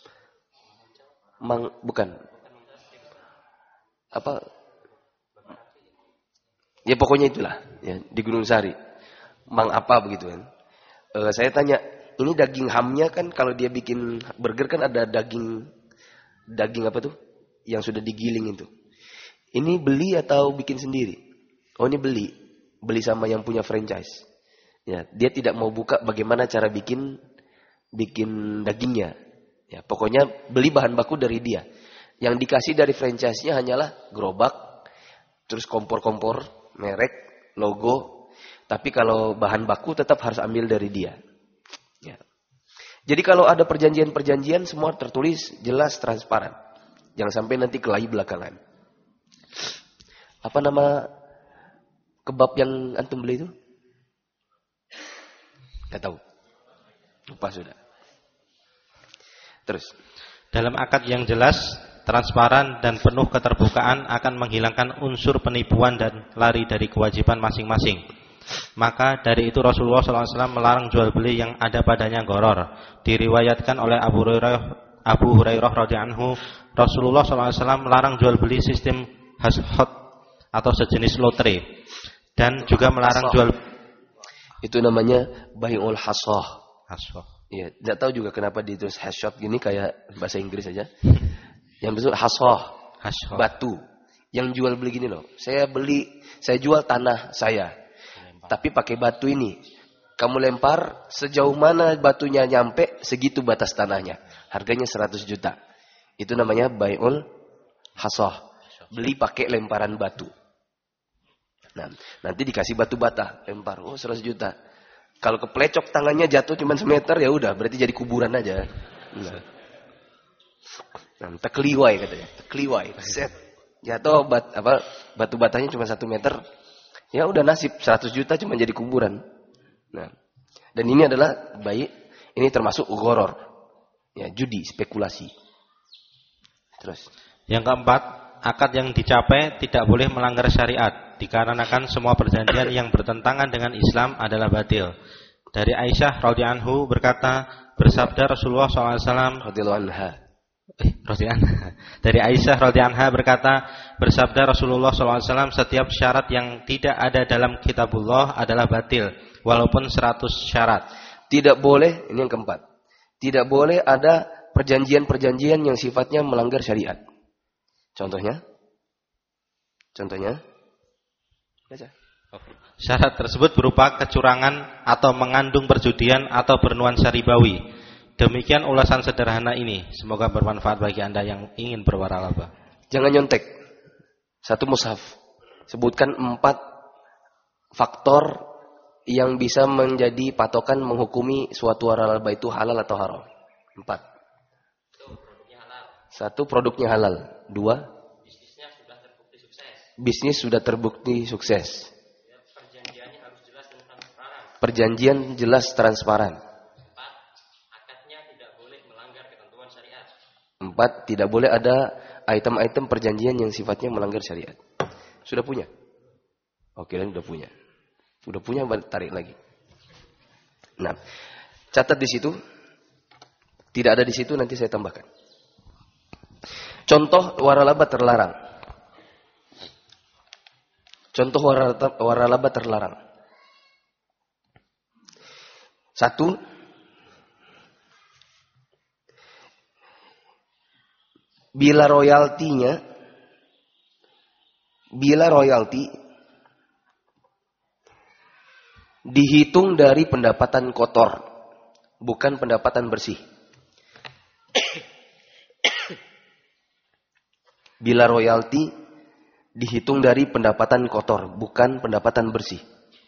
bukan. Apa? Ya pokoknya itulah ya, di Gunung Sari. Apa begitu kan. Saya tanya, ini daging hamnya kan kalau dia bikin burger kan ada daging apa tuh? Yang sudah digiling itu. Ini beli atau bikin sendiri? Oh ini beli. Beli sama yang punya franchise. Ya, dia tidak mau buka bagaimana cara bikin dagingnya. Ya, pokoknya beli bahan baku dari dia. Yang dikasih dari franchise-nya hanyalah gerobak, terus kompor-kompor, merek, logo. Tapi kalau bahan baku tetap harus ambil dari dia. Ya. Jadi kalau ada perjanjian-perjanjian semua tertulis, jelas, transparan. Jangan sampai nanti kelahi belakangan. Apa nama kebab yang antum beli itu? Gak tahu. Lupa sudah. Terus. Dalam akad yang jelas, transparan dan penuh keterbukaan akan menghilangkan unsur penipuan dan lari dari kewajiban masing-masing. Maka dari itu Rasulullah SAW melarang jual beli yang ada padanya gharar. Diriwayatkan oleh Abu Hurairah radhiyallahu anhu, Rasulullah SAW melarang jual beli sistem hashot atau sejenis lotre, dan juga melarang jual. Itu namanya bai'ul hasoh. Hasoh. Ya, tidak tahu juga kenapa ditulis hashot gini kayak bahasa Inggris aja. Yang betul hasoh, batu. Yang jual beli gini loh. Saya jual tanah saya. Tapi pakai batu ini. Kamu lempar, sejauh mana batunya nyampe, segitu batas tanahnya. Harganya 100 juta. Itu namanya bai'ul hasoh. Beli pakai lemparan batu. Nah, nanti dikasih batu bata, lempar. Oh 100 juta. Kalau keplecok tangannya jatuh cuma semeter, ya udah, berarti jadi kuburan aja. Nah, tekliwai katanya. Tekliwai. Set. Jatuh batu batanya cuma 1 meter. Ya udah nasib 100 juta cuma jadi kuburan. Nah, dan ini adalah ini termasuk gharar. Ya, judi, spekulasi. Terus. Yang keempat, akad yang dicapai tidak boleh melanggar syariat, dikarenakan semua perjanjian yang bertentangan dengan Islam adalah batil. Dari Aisyah radhiyallahu anhu berkata, bersabda Rasulullah SAW radhiyallahu anha. Dari Aisyah radhiyallahu anha berkata, bersabda Rasulullah SAW, setiap syarat yang tidak ada dalam kitabullah adalah batil, walaupun 100 syarat. Tidak boleh, ini yang keempat. Tidak boleh ada perjanjian-perjanjian yang sifatnya melanggar syariat. Contohnya? Baca. Syarat tersebut berupa kecurangan atau mengandung perjudian atau bernuansa ribawi. Demikian ulasan sederhana ini. Semoga bermanfaat bagi Anda yang ingin berwaralaba. Jangan nyontek. 1 mushaf. Sebutkan 4 faktor yang bisa menjadi patokan menghukumi suatu waralaba itu halal atau haram? 4. Satu, produknya halal. 2, bisnis sudah terbukti sukses. Perjanjiannya harus jelas dan transparan. Perjanjian jelas transparan. 4, akadnya tidak boleh melanggar ketentuan syariat. 4, tidak boleh ada item-item perjanjian yang sifatnya melanggar syariat. Sudah punya? Oke, dan sudah punya. Sudah punya, tarik lagi. Nah, catat di situ. Tidak ada di situ, nanti saya tambahkan. Contoh waralaba terlarang. Contoh waralaba terlarang. 1, bila royalti dihitung dari pendapatan kotor, bukan pendapatan bersih. Bila royalti dihitung dari pendapatan kotor, bukan pendapatan bersih.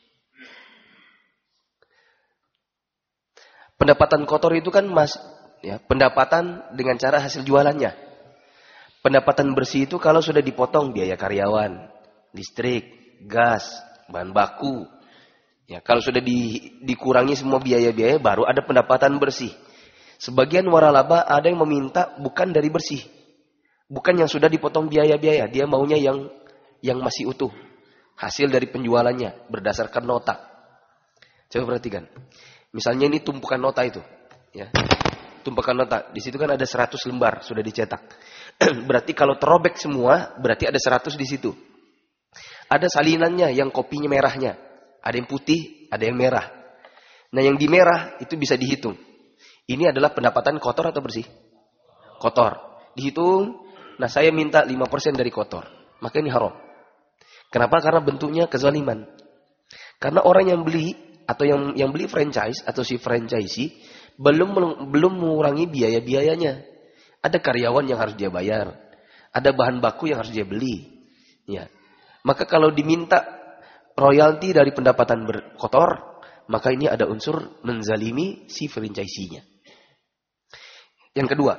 Pendapatan kotor itu kan pendapatan dengan cara hasil jualannya. Pendapatan bersih itu kalau sudah dipotong biaya karyawan, listrik, gas, bahan baku. Ya, kalau sudah dikurangi semua biaya-biaya, baru ada pendapatan bersih. Sebagian waralaba ada yang meminta bukan dari bersih. Bukan yang sudah dipotong biaya-biaya. Dia maunya yang masih utuh. Hasil dari penjualannya berdasarkan nota. Coba perhatikan. Misalnya ini tumpukan nota itu. Ya. Tumpukan nota. Di situ kan ada 100 lembar sudah dicetak. Berarti kalau terobek semua, berarti ada 100 di situ. Ada salinannya yang kopinya merahnya. Ada yang putih, ada yang merah. Nah yang di merah itu bisa dihitung. Ini adalah pendapatan kotor atau bersih? Kotor. Dihitung. Nah saya minta 5% dari kotor. Maka ini haram. Kenapa? Karena bentuknya kezaliman. Karena orang yang beli atau yang beli franchise atau si franchisee belum mengurangi biaya-biayanya. Ada karyawan yang harus dia bayar. Ada bahan baku yang harus dia beli. Ya. Maka kalau diminta royalti dari pendapatan kotor, maka ini ada unsur menzalimi si franchisee-nya. Yang kedua,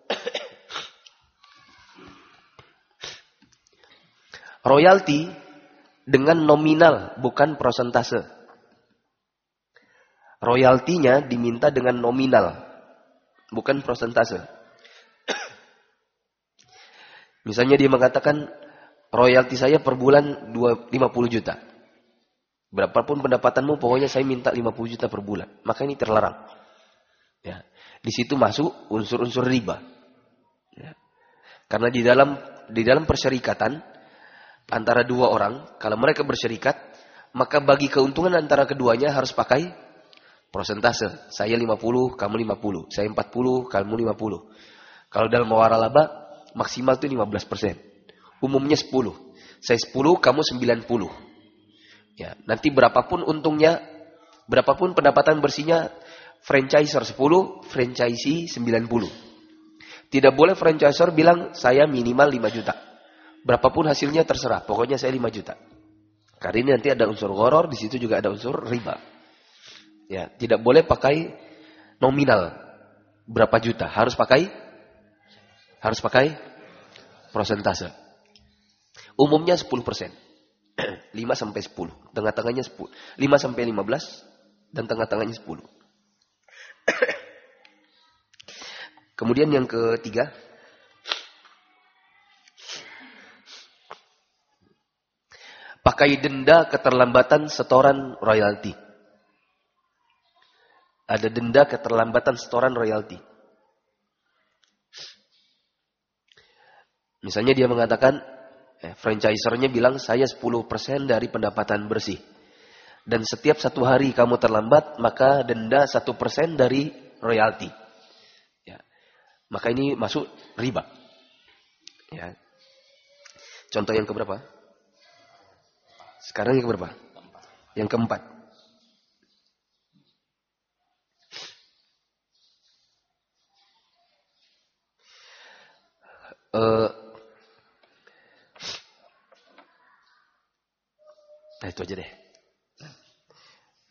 royalti dengan nominal, bukan persentase. Royaltinya diminta dengan nominal, bukan persentase. Misalnya dia mengatakan, royalti saya per bulan 50 juta. Berapapun pendapatanmu, pokoknya saya minta 50 juta per bulan. Maka ini terlarang. Ya. Di situ masuk unsur-unsur riba. Ya. Karena di dalam persyarikatan antara dua orang, kalau mereka berserikat, maka bagi keuntungan antara keduanya harus pakai persentase. Saya 50, kamu 50. Saya 40, kamu 50. Kalau dalam waralaba, maksimal itu 15%. Umumnya 10. Saya 10, kamu 90. Ya, nanti berapapun untungnya, berapapun pendapatan bersihnya, franchiser 10, franchisee 90. Tidak boleh franchisor bilang, saya minimal 5 juta. Berapapun hasilnya terserah, pokoknya saya 5 juta. Karena ini nanti ada unsur gharar, di situ juga ada unsur riba. Ya, tidak boleh pakai nominal berapa juta, harus pakai persentase. Umumnya 10%. 5 sampai 10, tengah-tengahnya 10. 5 sampai 15 dan tengah-tengahnya 10. Kemudian yang ketiga, pakai denda keterlambatan setoran royalti. Ada denda keterlambatan setoran royalti. Misalnya dia mengatakan, franchisernya bilang, saya 10% dari pendapatan bersih. Dan setiap 1 hari kamu terlambat, maka denda 1% dari royalti. Ya. Maka ini masuk riba. Ya. Contoh yang keberapa? Sekarang yang keberapa? Yang keempat. Nah itu aja deh.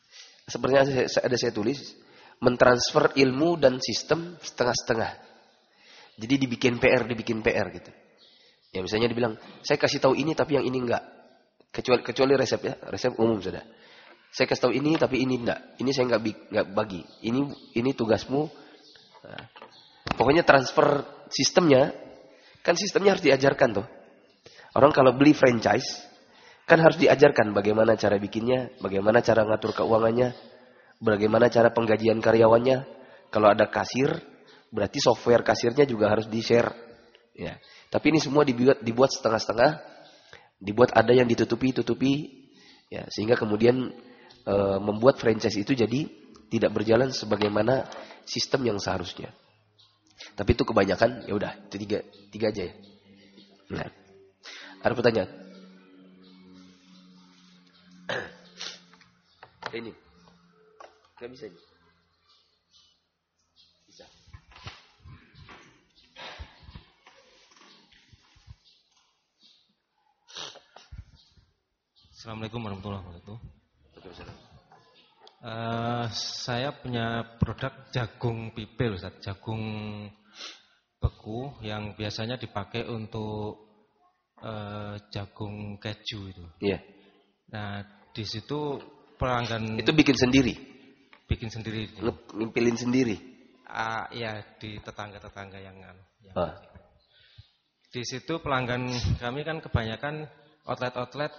sebenarnya ada saya tulis, mentransfer ilmu dan sistem setengah-setengah. Jadi dibikin PR gitu. Ya misalnya dibilang, saya kasih tahu ini tapi yang ini enggak. Kecuali resep ya, resep umum sudah. Saya kasih tahu ini tapi ini enggak. Ini saya enggak bagi. Ini tugasmu. Nah, pokoknya transfer sistemnya, kan sistemnya harus diajarkan tuh. Orang kalau beli franchise, kan harus diajarkan bagaimana cara bikinnya, bagaimana cara ngatur keuangannya, bagaimana cara penggajian karyawannya. Kalau ada kasir, berarti software kasirnya juga harus di-share. Ya. Tapi ini semua dibuat setengah-setengah, dibuat ada yang ditutupi, ya, sehingga kemudian membuat franchise itu jadi tidak berjalan sebagaimana sistem yang seharusnya. Tapi itu kebanyakan, ya udah, itu tiga aja ya. Nah, ada pertanyaan? Ini, nggak bisa ini. Bisa. Assalamualaikum warahmatullahi wabarakatuh. Saya punya produk jagung pipil, Ustaz. Jagung beku yang biasanya dipakai untuk jagung keju itu. Iya. Nah, di situ pelanggan itu bikin sendiri. Ngimpilin sendiri. Ya di tetangga-tetangga yang di situ pelanggan kami kan kebanyakan outlet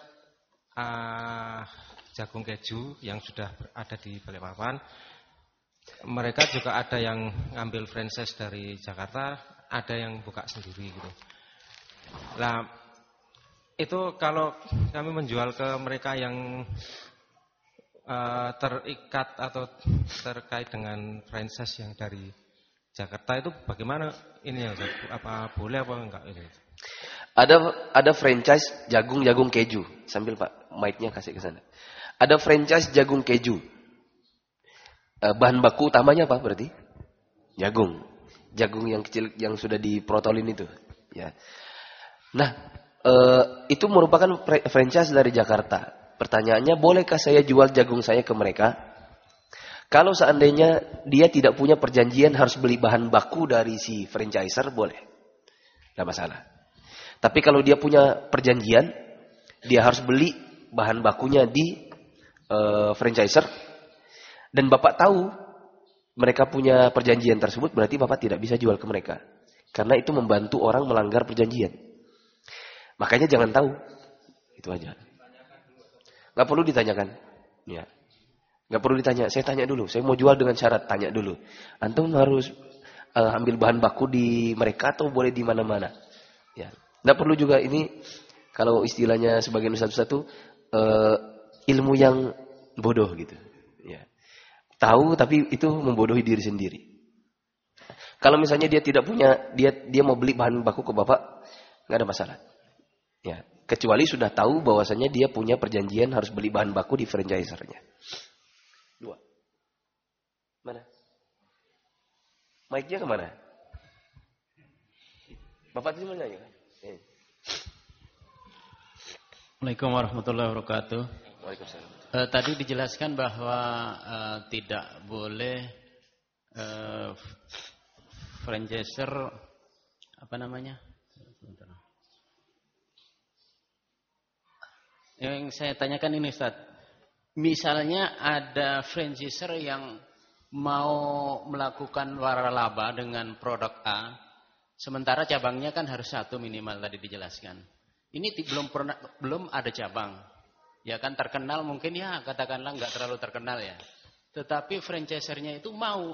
jagung keju yang sudah ada di Balikpapan. Mereka juga ada yang ngambil franchise dari Jakarta, ada yang buka sendiri gitu. Nah, itu kalau kami menjual ke mereka yang terikat atau terkait dengan franchise yang dari Jakarta itu bagaimana ini ya? Apa boleh apa enggak ini? Ada franchise jagung keju. Sambil Pak mic-nya kasih ke sana. Ada franchise jagung keju. Bahan baku utamanya apa berarti? Jagung. Jagung yang kecil yang sudah diprotolin itu, ya. Nah, itu merupakan franchise dari Jakarta. Pertanyaannya, bolehkah saya jual jagung saya ke mereka? Kalau seandainya dia tidak punya perjanjian harus beli bahan baku dari si franchiser, boleh. Tidak masalah. Tapi kalau dia punya perjanjian, dia harus beli bahan bakunya di franchiser, dan Bapak tahu mereka punya perjanjian tersebut, berarti Bapak tidak bisa jual ke mereka. Karena itu membantu orang melanggar perjanjian. Makanya jangan tahu. Itu aja. Gak perlu ditanyakan. Ya. Gak perlu ditanya. Saya tanya dulu. Saya mau jual dengan syarat. Tanya dulu. Antum harus ambil bahan baku di mereka atau boleh di mana-mana. Ya. Gak perlu juga ini. Kalau istilahnya sebagian ustaz-ustaz itu ilmu yang bodoh gitu. Ya. Tahu tapi itu membodohi diri sendiri. Kalau misalnya dia tidak punya, dia mau beli bahan baku ke Bapak, gak ada masalah. Ya, kecuali sudah tahu bahwasanya dia punya perjanjian harus beli bahan baku di franchisernya. 2. Mana? Mic-nya kemana? Bapak tadi mana ya? Assalamualaikum warahmatullahi wabarakatuh. Waalaikumsalam. Tadi dijelaskan bahwa tidak boleh franchiser apa namanya? Yang saya tanyakan ini Ustaz, misalnya ada franchiser yang mau melakukan waralaba dengan produk A, sementara cabangnya kan harus 1 minimal tadi dijelaskan. Ini belum ada cabang, ya kan terkenal mungkin ya katakanlah nggak terlalu terkenal ya, tetapi franchisernya itu mau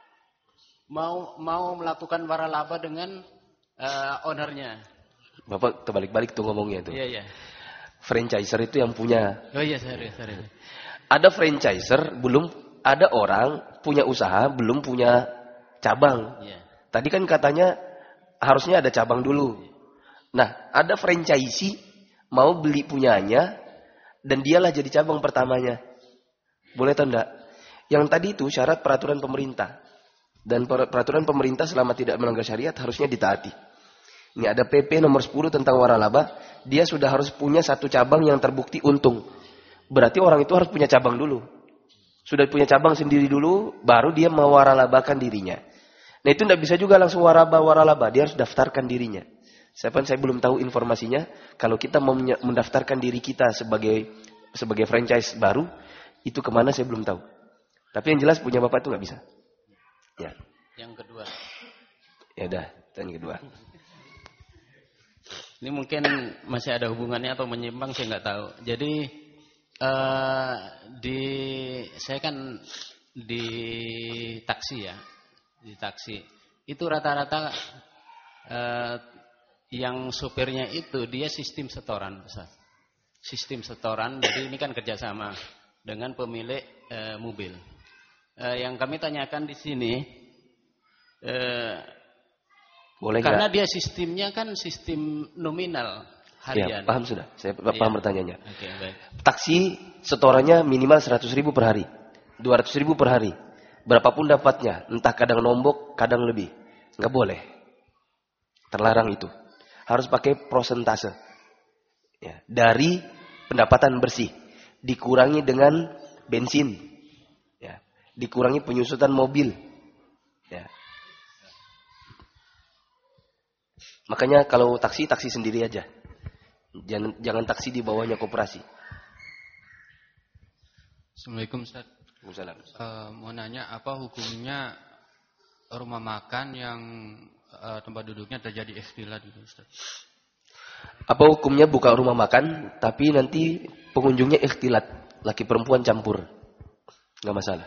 melakukan waralaba dengan ownernya. Bapak terbalik-balik tuh ngomongnya tuh. Iya iya. Franchiser itu yang punya. Oh iya, sorry. Ada franchiser, belum ada orang punya usaha, belum punya cabang. Iya. Tadi kan katanya harusnya ada cabang dulu. Nah, ada franchisee mau beli punyanya dan dialah jadi cabang pertamanya. Boleh atau enggak? Yang tadi itu syarat peraturan pemerintah. Dan peraturan pemerintah selama tidak melanggar syariat harusnya ditaati. Ini ada PP nomor 10 tentang waralaba. Dia sudah harus punya 1 cabang yang terbukti untung. Berarti orang itu harus punya cabang dulu. Sudah punya cabang sendiri dulu, baru dia mewaralabakan dirinya. Nah itu tidak bisa juga langsung waralaba. Dia harus daftarkan dirinya. Saya belum tahu informasinya. Kalau kita mau mendaftarkan diri kita sebagai franchise baru, itu kemana saya belum tahu. Tapi yang jelas punya bapak itu nggak bisa. Ya. Yang kedua. Ya udah, yang kedua. Ini mungkin masih ada hubungannya atau menyimpang, saya nggak tahu. Jadi saya kan di taksi ya, di taksi itu rata-rata yang sopirnya itu dia sistem setoran, Ustaz. Sistem setoran. Jadi ini kan kerjasama dengan pemilik mobil. Yang kami tanyakan di sini, boleh karena gak? dia sistemnya kan sistem nominal harian. Ya, paham sudah. Saya paham pertanyaannya. Oke, baik. Taksi setorannya minimal 100.000 per hari, 200.000 per hari. Berapapun dapatnya, entah kadang nombok, kadang lebih. Nggak boleh. Terlarang itu. Harus pakai prosentase. Ya, dari pendapatan bersih. Dikurangi dengan bensin. Ya, dikurangi penyusutan mobil. Ya. Makanya kalau taksi sendiri aja. Jangan taksi di bawahnya koperasi. Assalamualaikum Ustaz. Waalaikumsalam. Mau nanya apa hukumnya rumah makan yang tempat duduknya terjadi ikhtilat gitu Ustaz? Apa hukumnya buka rumah makan tapi nanti pengunjungnya ikhtilat, laki perempuan campur? Nggak masalah.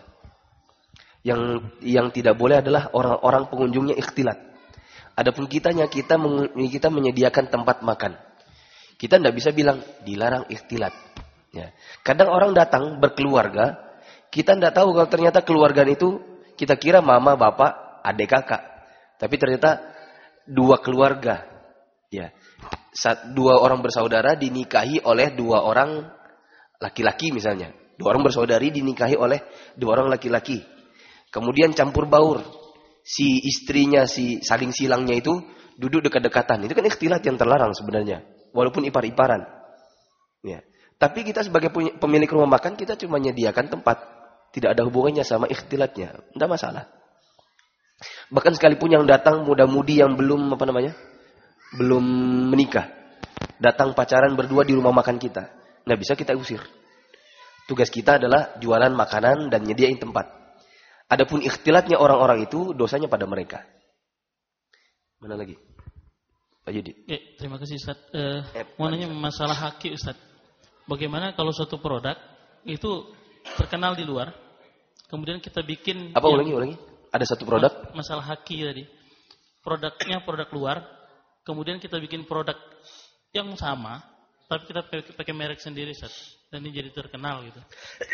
Yang tidak boleh adalah orang-orang pengunjungnya ikhtilat. Adapun kita menyediakan tempat makan. Kita tidak bisa bilang dilarang ikhtilat. Ya. Kadang orang datang berkeluarga, kita tidak tahu kalau ternyata keluarga itu kita kira mama, bapak, adik, kakak. Tapi ternyata dua keluarga. Ya. Dua orang bersaudara dinikahi oleh dua orang laki-laki misalnya. Dua orang bersaudari dinikahi oleh dua orang laki-laki. Kemudian campur baur. Si istrinya, si saling silangnya itu duduk dekat-dekatan. Itu kan ikhtilat yang terlarang sebenarnya. Walaupun ipar-iparan. Ya. Tapi kita sebagai pemilik rumah makan, kita cuma menyediakan tempat. Tidak ada hubungannya sama ikhtilatnya. Tidak masalah. Bahkan sekalipun yang datang muda-mudi yang belum belum menikah. Datang pacaran berdua di rumah makan kita. Nggak bisa kita usir. Tugas kita adalah jualan makanan dan nyediain tempat. Adapun ikhtilatnya orang-orang itu dosanya pada mereka. Mana lagi? Pak Yudi. Terima kasih Ustaz. Mau nanya masalah haki Ustaz. Bagaimana kalau suatu produk itu terkenal di luar, kemudian kita bikin... Apa ulangi? Ada satu produk? Masalah haki tadi. Produknya produk luar, kemudian kita bikin produk yang sama, tapi kita pakai merek sendiri Ustaz. Dan ini jadi terkenal gitu.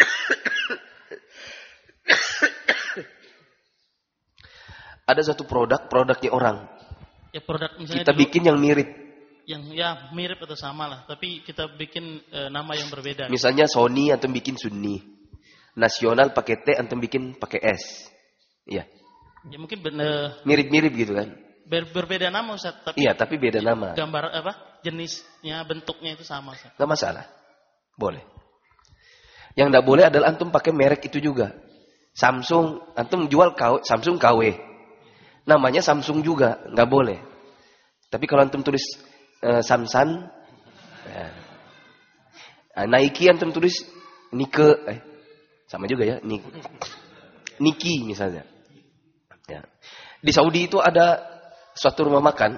Ada satu produknya orang. Ya produk misalnya kita bikin yang mirip. Yang ya mirip atau sama lah, tapi kita bikin nama yang berbeda. Misalnya Sony antum bikin Sunni. Nasional pakai T antum bikin pakai S. Iya. Ya mungkin mirip-mirip gitu kan. Berbeda nama Ustaz, tapi iya, tapi beda nama. Gambar jenisnya, bentuknya itu sama Ustaz. Enggak masalah. Boleh. Yang enggak boleh adalah antum pakai merek itu juga. Samsung, antum jual Samsung KW. Namanya Samsung juga, nggak boleh. Tapi kalau antum tulis Samsung, ya. Nike antum tulis Nike, sama juga ya, Nike misalnya. Ya. Di Saudi itu ada suatu rumah makan,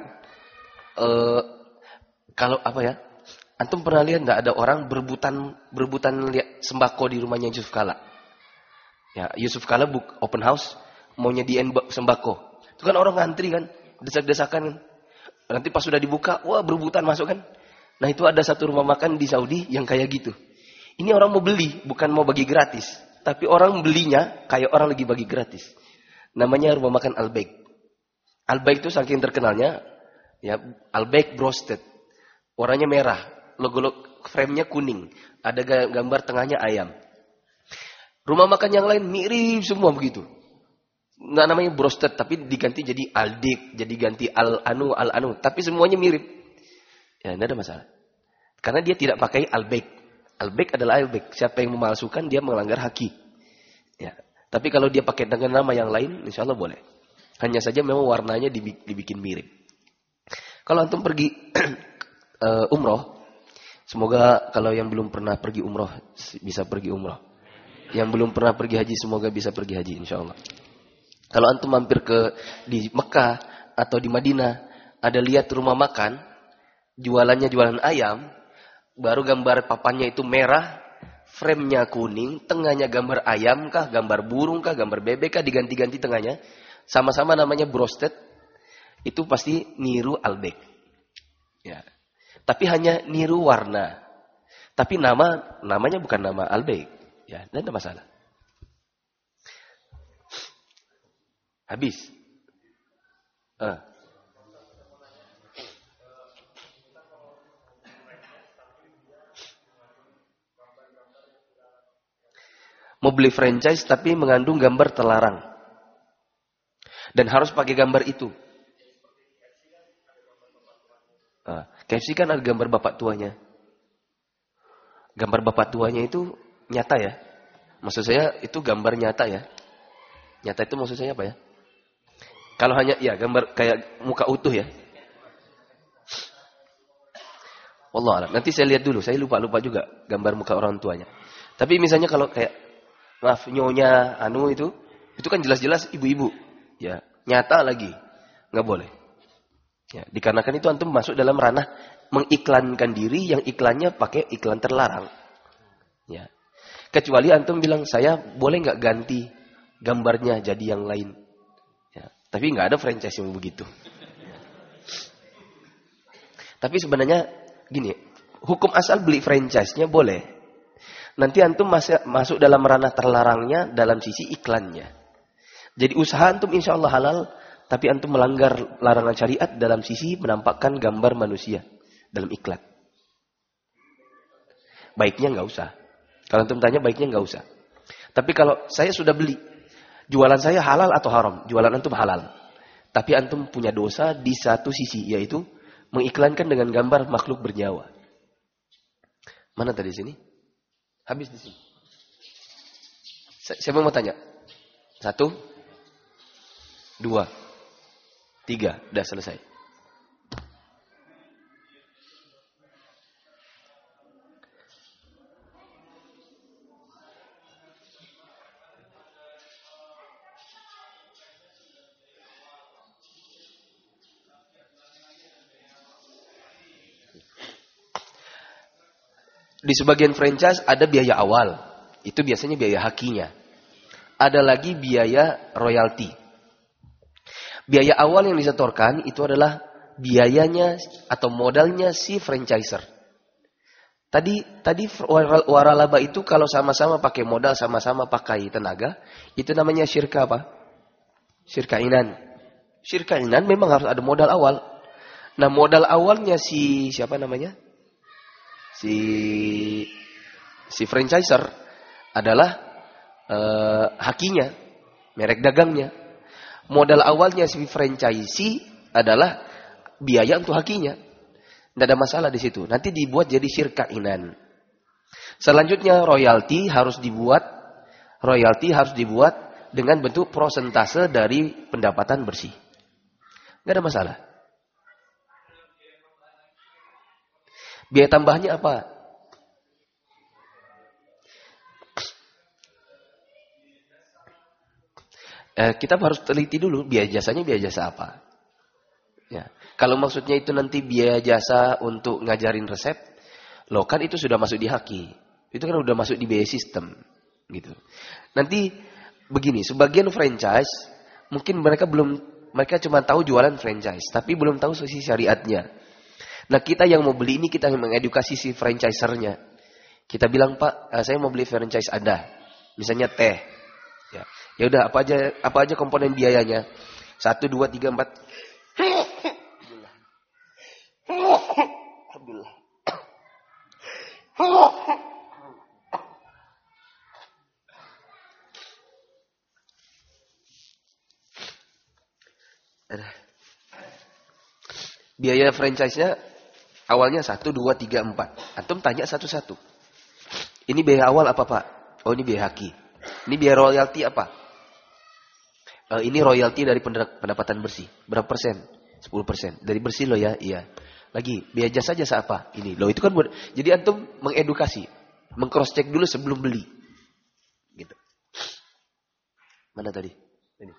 kalau apa ya, antum pernah lihat nggak ada orang berebutan sembako di rumahnya Yusuf Kala? Ya, Yusuf Kala open house mau nyediain sembako. Itu kan orang ngantri kan, desak-desakan kan. Nanti pas sudah dibuka, wah berebutan masuk kan. Nah itu ada satu rumah makan di Saudi yang kayak gitu. Ini orang mau beli, bukan mau bagi gratis. Tapi orang belinya kayak orang lagi bagi gratis. Namanya rumah makan Al-Baik. Al-Baik itu saking terkenalnya, ya Al-Baik Broasted. Warnanya merah, logo frame-nya kuning. Ada gambar tengahnya ayam. Rumah makan yang lain mirip semua begitu. Nggak namanya broasted, tapi diganti jadi Aldik, jadi ganti Al-Anu. Tapi semuanya mirip. Ya, tidak ada masalah. Karena dia tidak pakai Al-Baik. Al-Baik adalah Al-Baik. Siapa yang memalsukan, dia melanggar haki. Ya. Tapi kalau dia pakai dengan nama yang lain, insya Allah boleh. Hanya saja memang warnanya dibikin mirip. Kalau antum pergi umroh, semoga kalau yang belum pernah pergi umroh bisa pergi umroh. Yang belum pernah pergi haji semoga bisa pergi haji insya Allah. Kalau antum mampir di Mekah atau di Madinah, ada lihat rumah makan, jualannya jualan ayam, baru gambar papannya itu merah, frame-nya kuning, tengahnya gambar ayam kah, gambar burung kah, gambar bebek kah, diganti-ganti tengahnya. Sama-sama namanya broasted, itu pasti niru Albek. Ya. Tapi hanya niru warna. Tapi namanya bukan nama Albek. Ya, tidak ada masalah. Habis. Mau beli franchise tapi mengandung gambar terlarang. Dan harus pakai gambar itu. KFC kan ada gambar bapak tuanya. Gambar bapak tuanya itu nyata ya. Maksud saya itu gambar nyata ya. Nyata itu maksud saya apa ya? Kalau hanya ya gambar kayak muka utuh ya. Wallah alam. Nanti saya lihat dulu. Saya lupa juga gambar muka orang tuanya. Tapi misalnya kalau kayak maaf nyonya itu kan jelas-jelas ibu-ibu. Ya, nyata lagi. Nggak boleh. Ya, dikarenakan itu antum masuk dalam ranah mengiklankan diri yang iklannya pakai iklan terlarang. Ya. Kecuali antum bilang, saya boleh nggak ganti gambarnya jadi yang lain. Ya. Tapi nggak ada franchise yang begitu. Ya. Tapi sebenarnya gini, hukum asal beli franchise-nya boleh. Nanti antum masuk dalam ranah terlarangnya dalam sisi iklannya. Jadi usaha antum insya Allah halal, tapi antum melanggar larangan syariat dalam sisi menampakkan gambar manusia dalam iklan. Baiknya nggak usah. Kalau antum tanya baiknya nggak usah. Tapi kalau saya sudah beli, jualan saya halal atau haram? Jualan antum halal. Tapi antum punya dosa di satu sisi, yaitu mengiklankan dengan gambar makhluk bernyawa. Mana tadi sini? Habis di sini. Siapa mau tanya? 1, 2, 3, udah selesai. Di sebagian franchise ada biaya awal. Itu biasanya biaya hakinya. Ada lagi biaya royalti. Biaya awal yang disetorkan itu adalah biayanya atau modalnya si franchiser. Tadi waralaba itu kalau sama-sama pakai modal, sama-sama pakai tenaga, itu namanya syirka apa? Syirka inan. Syirka inan memang harus ada modal awal. Nah, modal awalnya siapa namanya? Si franchiser adalah hakinya, merek dagangnya. Modal awalnya si franchisee adalah biaya untuk hakinya. Tidak ada masalah di situ. Nanti dibuat jadi syirka inan. Selanjutnya royalti harus dibuat dengan bentuk prosentase dari pendapatan bersih. Tidak ada masalah. Biaya tambahannya apa? Kita harus teliti dulu biaya jasanya biaya jasa apa. Ya. Kalau maksudnya itu nanti biaya jasa untuk ngajarin resep, loh kan itu sudah masuk di haki. Itu kan udah masuk di biaya sistem. Gitu. Nanti begini, sebagian franchise, mungkin mereka cuma tahu jualan franchise, tapi belum tahu sisi syariatnya. Nah, kita yang mau beli ini kita mengedukasi si franchisernya. Kita bilang, Pak, saya mau beli franchise Anda. Misalnya teh. Ya udah apa aja komponen biayanya? 1, 2, 3, 4. Alhamdulillah. Biaya franchise-nya awalnya 1, 2, 3, 4. Antum tanya satu-satu. Ini biaya awal apa, Pak? Oh, ini biaya haki. Ini biaya royalti apa? Ini royalti dari pendapatan bersih. Berapa persen? 10%. Dari bersih loh ya? Iya. Lagi, biaya jasa apa? Ini loh, itu kan buat. Jadi antum mengedukasi, meng-cross check dulu sebelum beli. Gitu. Mana tadi? Ini.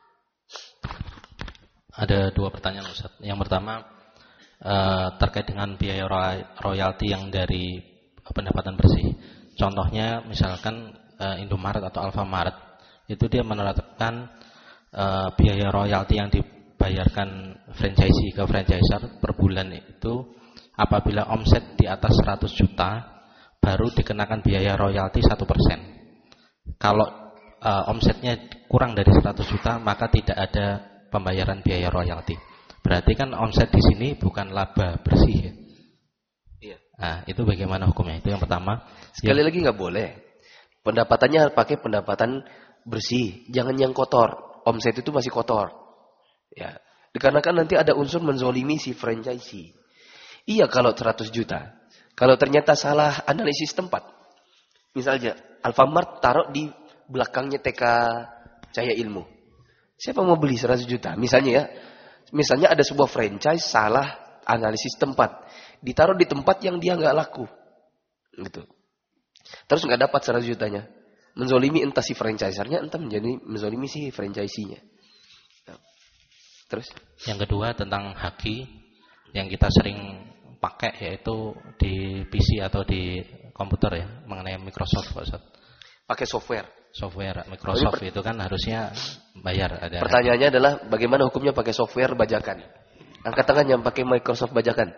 Ada 2 pertanyaan Ustaz. Yang pertama terkait dengan biaya royalti yang dari pendapatan bersih. Contohnya misalkan Indomaret atau Alfamaret itu dia menerapkan biaya royalti yang dibayarkan franchisee ke franchisor per bulan itu apabila omset di atas 100 juta baru dikenakan biaya royalti 1%. Kalau omsetnya kurang dari 100 juta maka tidak ada pembayaran biaya royalti. Berarti kan omset di sini bukan laba bersih ya. Iya. Nah, itu bagaimana hukumnya? Itu yang pertama. Sekali lagi nggak boleh. Pendapatannya pakai pendapatan bersih, jangan yang kotor. Omset itu masih kotor. Ya. Dikarenakan nanti ada unsur menzolimi si franchisee. Iya kalau 100 juta. Kalau ternyata salah analisis tempat. Misalnya Alfamart taruh di belakangnya TK Cahaya Ilmu. Siapa mau beli 100 juta? Misalnya ya. Misalnya ada sebuah franchise salah analisis tempat. Ditaruh di tempat yang dia nggak laku. Gitu. Terus nggak dapat 100 jutanya. Menzolimi entah si franchisernya, entah menjadi menzolimi si franchisee-nya. Terus? Yang kedua tentang haki yang kita sering pakai yaitu di PC atau di komputer ya, mengenai Microsoft Pak Ustaz. Pakai software Microsoft itu kan harusnya bayar. Ada pertanyaannya adalah bagaimana hukumnya pakai software bajakan? Angkat tangan yang pakai Microsoft bajakan.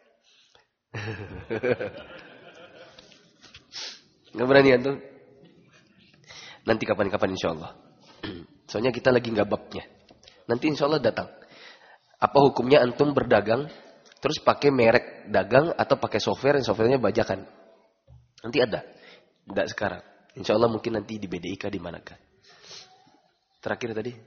Nggak berani antum? Nanti kapan-kapan insya Allah. Soalnya kita lagi nggak babnya. Nanti insya Allah datang. Apa hukumnya antum berdagang terus pakai merek dagang atau pakai software yang softwarenya bajakan? Nanti ada. Nggak sekarang. Insya Allah mungkin nanti di BDIK di manakah. Terakhir tadi.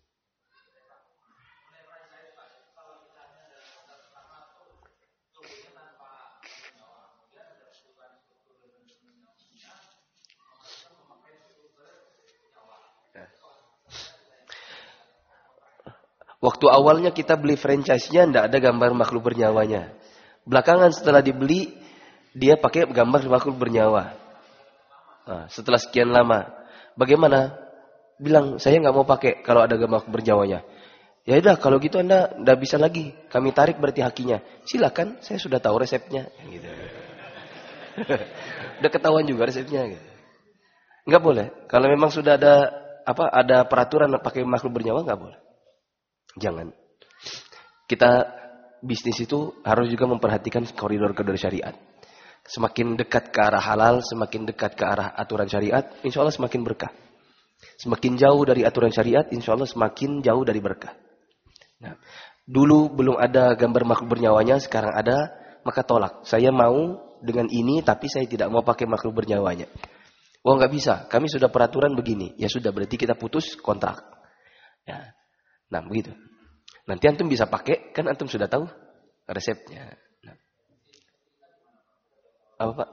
Waktu awalnya kita beli franchise-nya tidak ada gambar makhluk bernyawa-nya. Belakangan setelah dibeli, dia pakai gambar makhluk bernyawa. Nah, setelah sekian lama, bagaimana? Bilang, saya nggak mau pakai kalau ada gambar bernyawa-nya. Ya udah, kalau gitu Anda nggak bisa lagi. Kami tarik berarti hakinya. Silakan, saya sudah tahu resepnya. Gitu. Udah ketahuan juga resepnya. Gitu. Nggak boleh. Kalau memang sudah ada peraturan pakai makhluk bernyawa, nggak boleh. Jangan. Kita bisnis itu harus juga memperhatikan koridor-koridor syariat. Semakin dekat ke arah halal, semakin dekat ke arah aturan syariat, insya Allah semakin berkah. Semakin jauh dari aturan syariat, insya Allah semakin jauh dari berkah. Nah, dulu belum ada gambar makhluk bernyawanya, sekarang ada, maka tolak. Saya mau dengan ini, tapi saya tidak mau pakai makhluk bernyawanya. Oh nggak bisa, kami sudah peraturan begini. Ya sudah, berarti kita putus kontrak. Ya. Nah begitu. Nanti antum bisa pakai, kan antum sudah tahu resepnya. Nah. Apa Pak?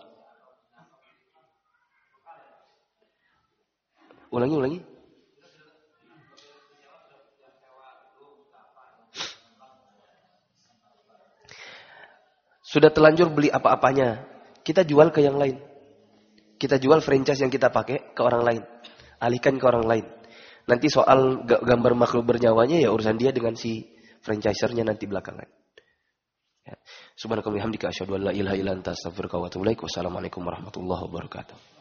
Ulangi. Sudah terlanjur beli apa-apanya, kita jual ke yang lain. Kita jual franchise yang kita pakai ke orang lain. Alihkan ke orang lain. Nanti soal gambar makhluk bernyawanya ya urusan dia dengan si franchisernya nanti belakangan. Ya. Subhanakallahumma wa bihamdika asyhadu an la ilaha illa anta astaghfiruka wa atubu ilaik. Wassalamualaikum warahmatullahi wabarakatuh.